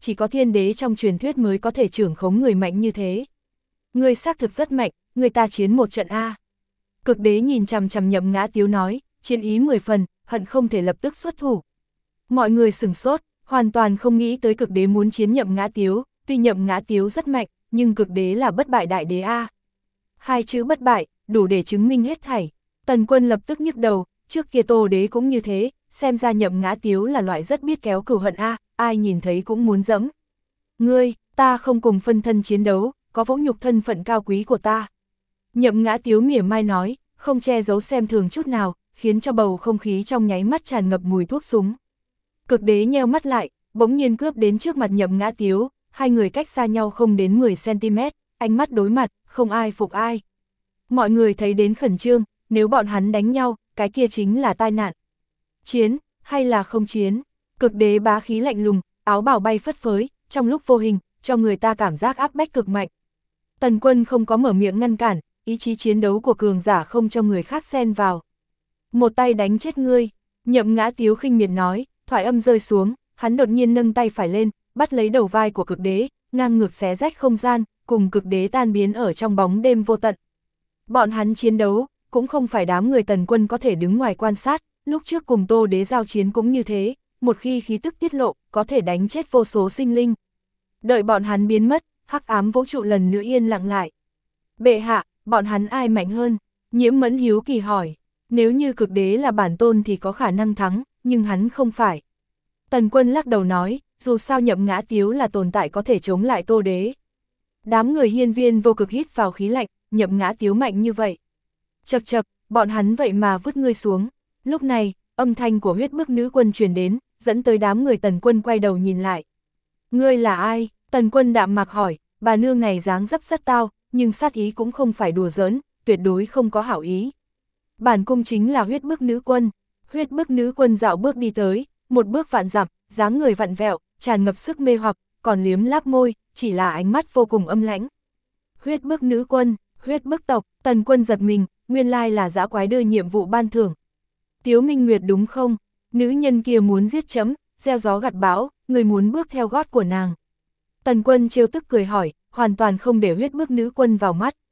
chỉ có thiên đế trong truyền thuyết mới có thể trưởng khống người mạnh như thế. Ngươi xác thực rất mạnh, người ta chiến một trận A. Cực đế nhìn chằm chằm Nhậm Ngã Tiếu nói, chiến ý 10 phần, hận không thể lập tức xuất thủ. Mọi người sửng sốt, hoàn toàn không nghĩ tới cực đế muốn chiến Nhậm Ngã Tiếu, tuy Nhậm Ngã Tiếu rất mạnh, nhưng cực đế là bất bại đại đế A. Hai chữ bất bại, đủ để chứng minh hết thảy. Tần Quân lập tức nhức đầu, trước kia Tô đế cũng như thế, xem ra Nhậm Ngã Tiếu là loại rất biết kéo cừu hận A, ai nhìn thấy cũng muốn dẫm. Ngươi, ta không cùng phân thân chiến đấu, có vỗ nhục thân phận cao quý của ta. Nhậm Ngã Tiếu mỉa mai nói, không che giấu xem thường chút nào, khiến cho bầu không khí trong nháy mắt tràn ngập mùi thuốc súng. Cực đế nheo mắt lại, bỗng nhiên cướp đến trước mặt Nhậm Ngã Tiếu, hai người cách xa nhau không đến 10cm, ánh mắt đối mặt, không ai phục ai. Mọi người thấy đến khẩn trương, nếu bọn hắn đánh nhau, cái kia chính là tai nạn. Chiến, hay là không chiến? Cực đế bá khí lạnh lùng, áo bào bay phất phới, trong lúc vô hình, cho người ta cảm giác áp bách cực mạnh. Tần Quân không có mở miệng ngăn cản, ý chí chiến đấu của cường giả không cho người khác xen vào. Một tay đánh chết ngươi, Nhậm Ngã Tiếu khinh miệt nói, thoại âm rơi xuống, hắn đột nhiên nâng tay phải lên, bắt lấy đầu vai của cực đế, ngang ngược xé rách không gian, cùng cực đế tan biến ở trong bóng đêm vô tận. Bọn hắn chiến đấu, cũng không phải đám người Tần Quân có thể đứng ngoài quan sát, lúc trước cùng Tô đế giao chiến cũng như thế, một khi khí tức tiết lộ, có thể đánh chết vô số sinh linh. Đợi bọn hắn biến mất, hắc ám vũ trụ lần nữa yên lặng lại. Bệ hạ, bọn hắn ai mạnh hơn? Nhiễm Mẫn hiếu kỳ hỏi. Nếu như cực đế là bản tôn thì có khả năng thắng, nhưng hắn không phải. Tần Quân lắc đầu nói, dù sao Nhậm Ngã Tiếu là tồn tại có thể chống lại Tô đế. Đám người hiên viên vô cực hít vào khí lạnh, Nhậm Ngã Tiếu mạnh như vậy. Chậc chậc, bọn hắn vậy mà vứt ngươi xuống. Lúc này, âm thanh của huyết bức nữ quân truyền đến, dẫn tới đám người Tần Quân quay đầu nhìn lại. Ngươi là ai? Tần Quân đạm mạc hỏi, bà nương này dáng dấp rất tao, nhưng sát ý cũng không phải đùa giỡn, tuyệt đối không có hảo ý. Bản cung chính là huyết bức nữ quân. Huyết bức nữ quân dạo bước đi tới, một bước vạn dặm, dáng người vặn vẹo, tràn ngập sức mê hoặc, còn liếm láp môi, chỉ là ánh mắt vô cùng âm lãnh. Huyết bức nữ quân, huyết bức tộc, Tần Quân giật mình, nguyên lai là dã quái đưa nhiệm vụ ban thưởng. Tiếu Minh Nguyệt đúng không? Nữ nhân kia muốn giết chấm, gieo gió gặt bão, người muốn bước theo gót của nàng. Tần Quân trêu tức cười hỏi, hoàn toàn không để huyết bức nữ quân vào mắt.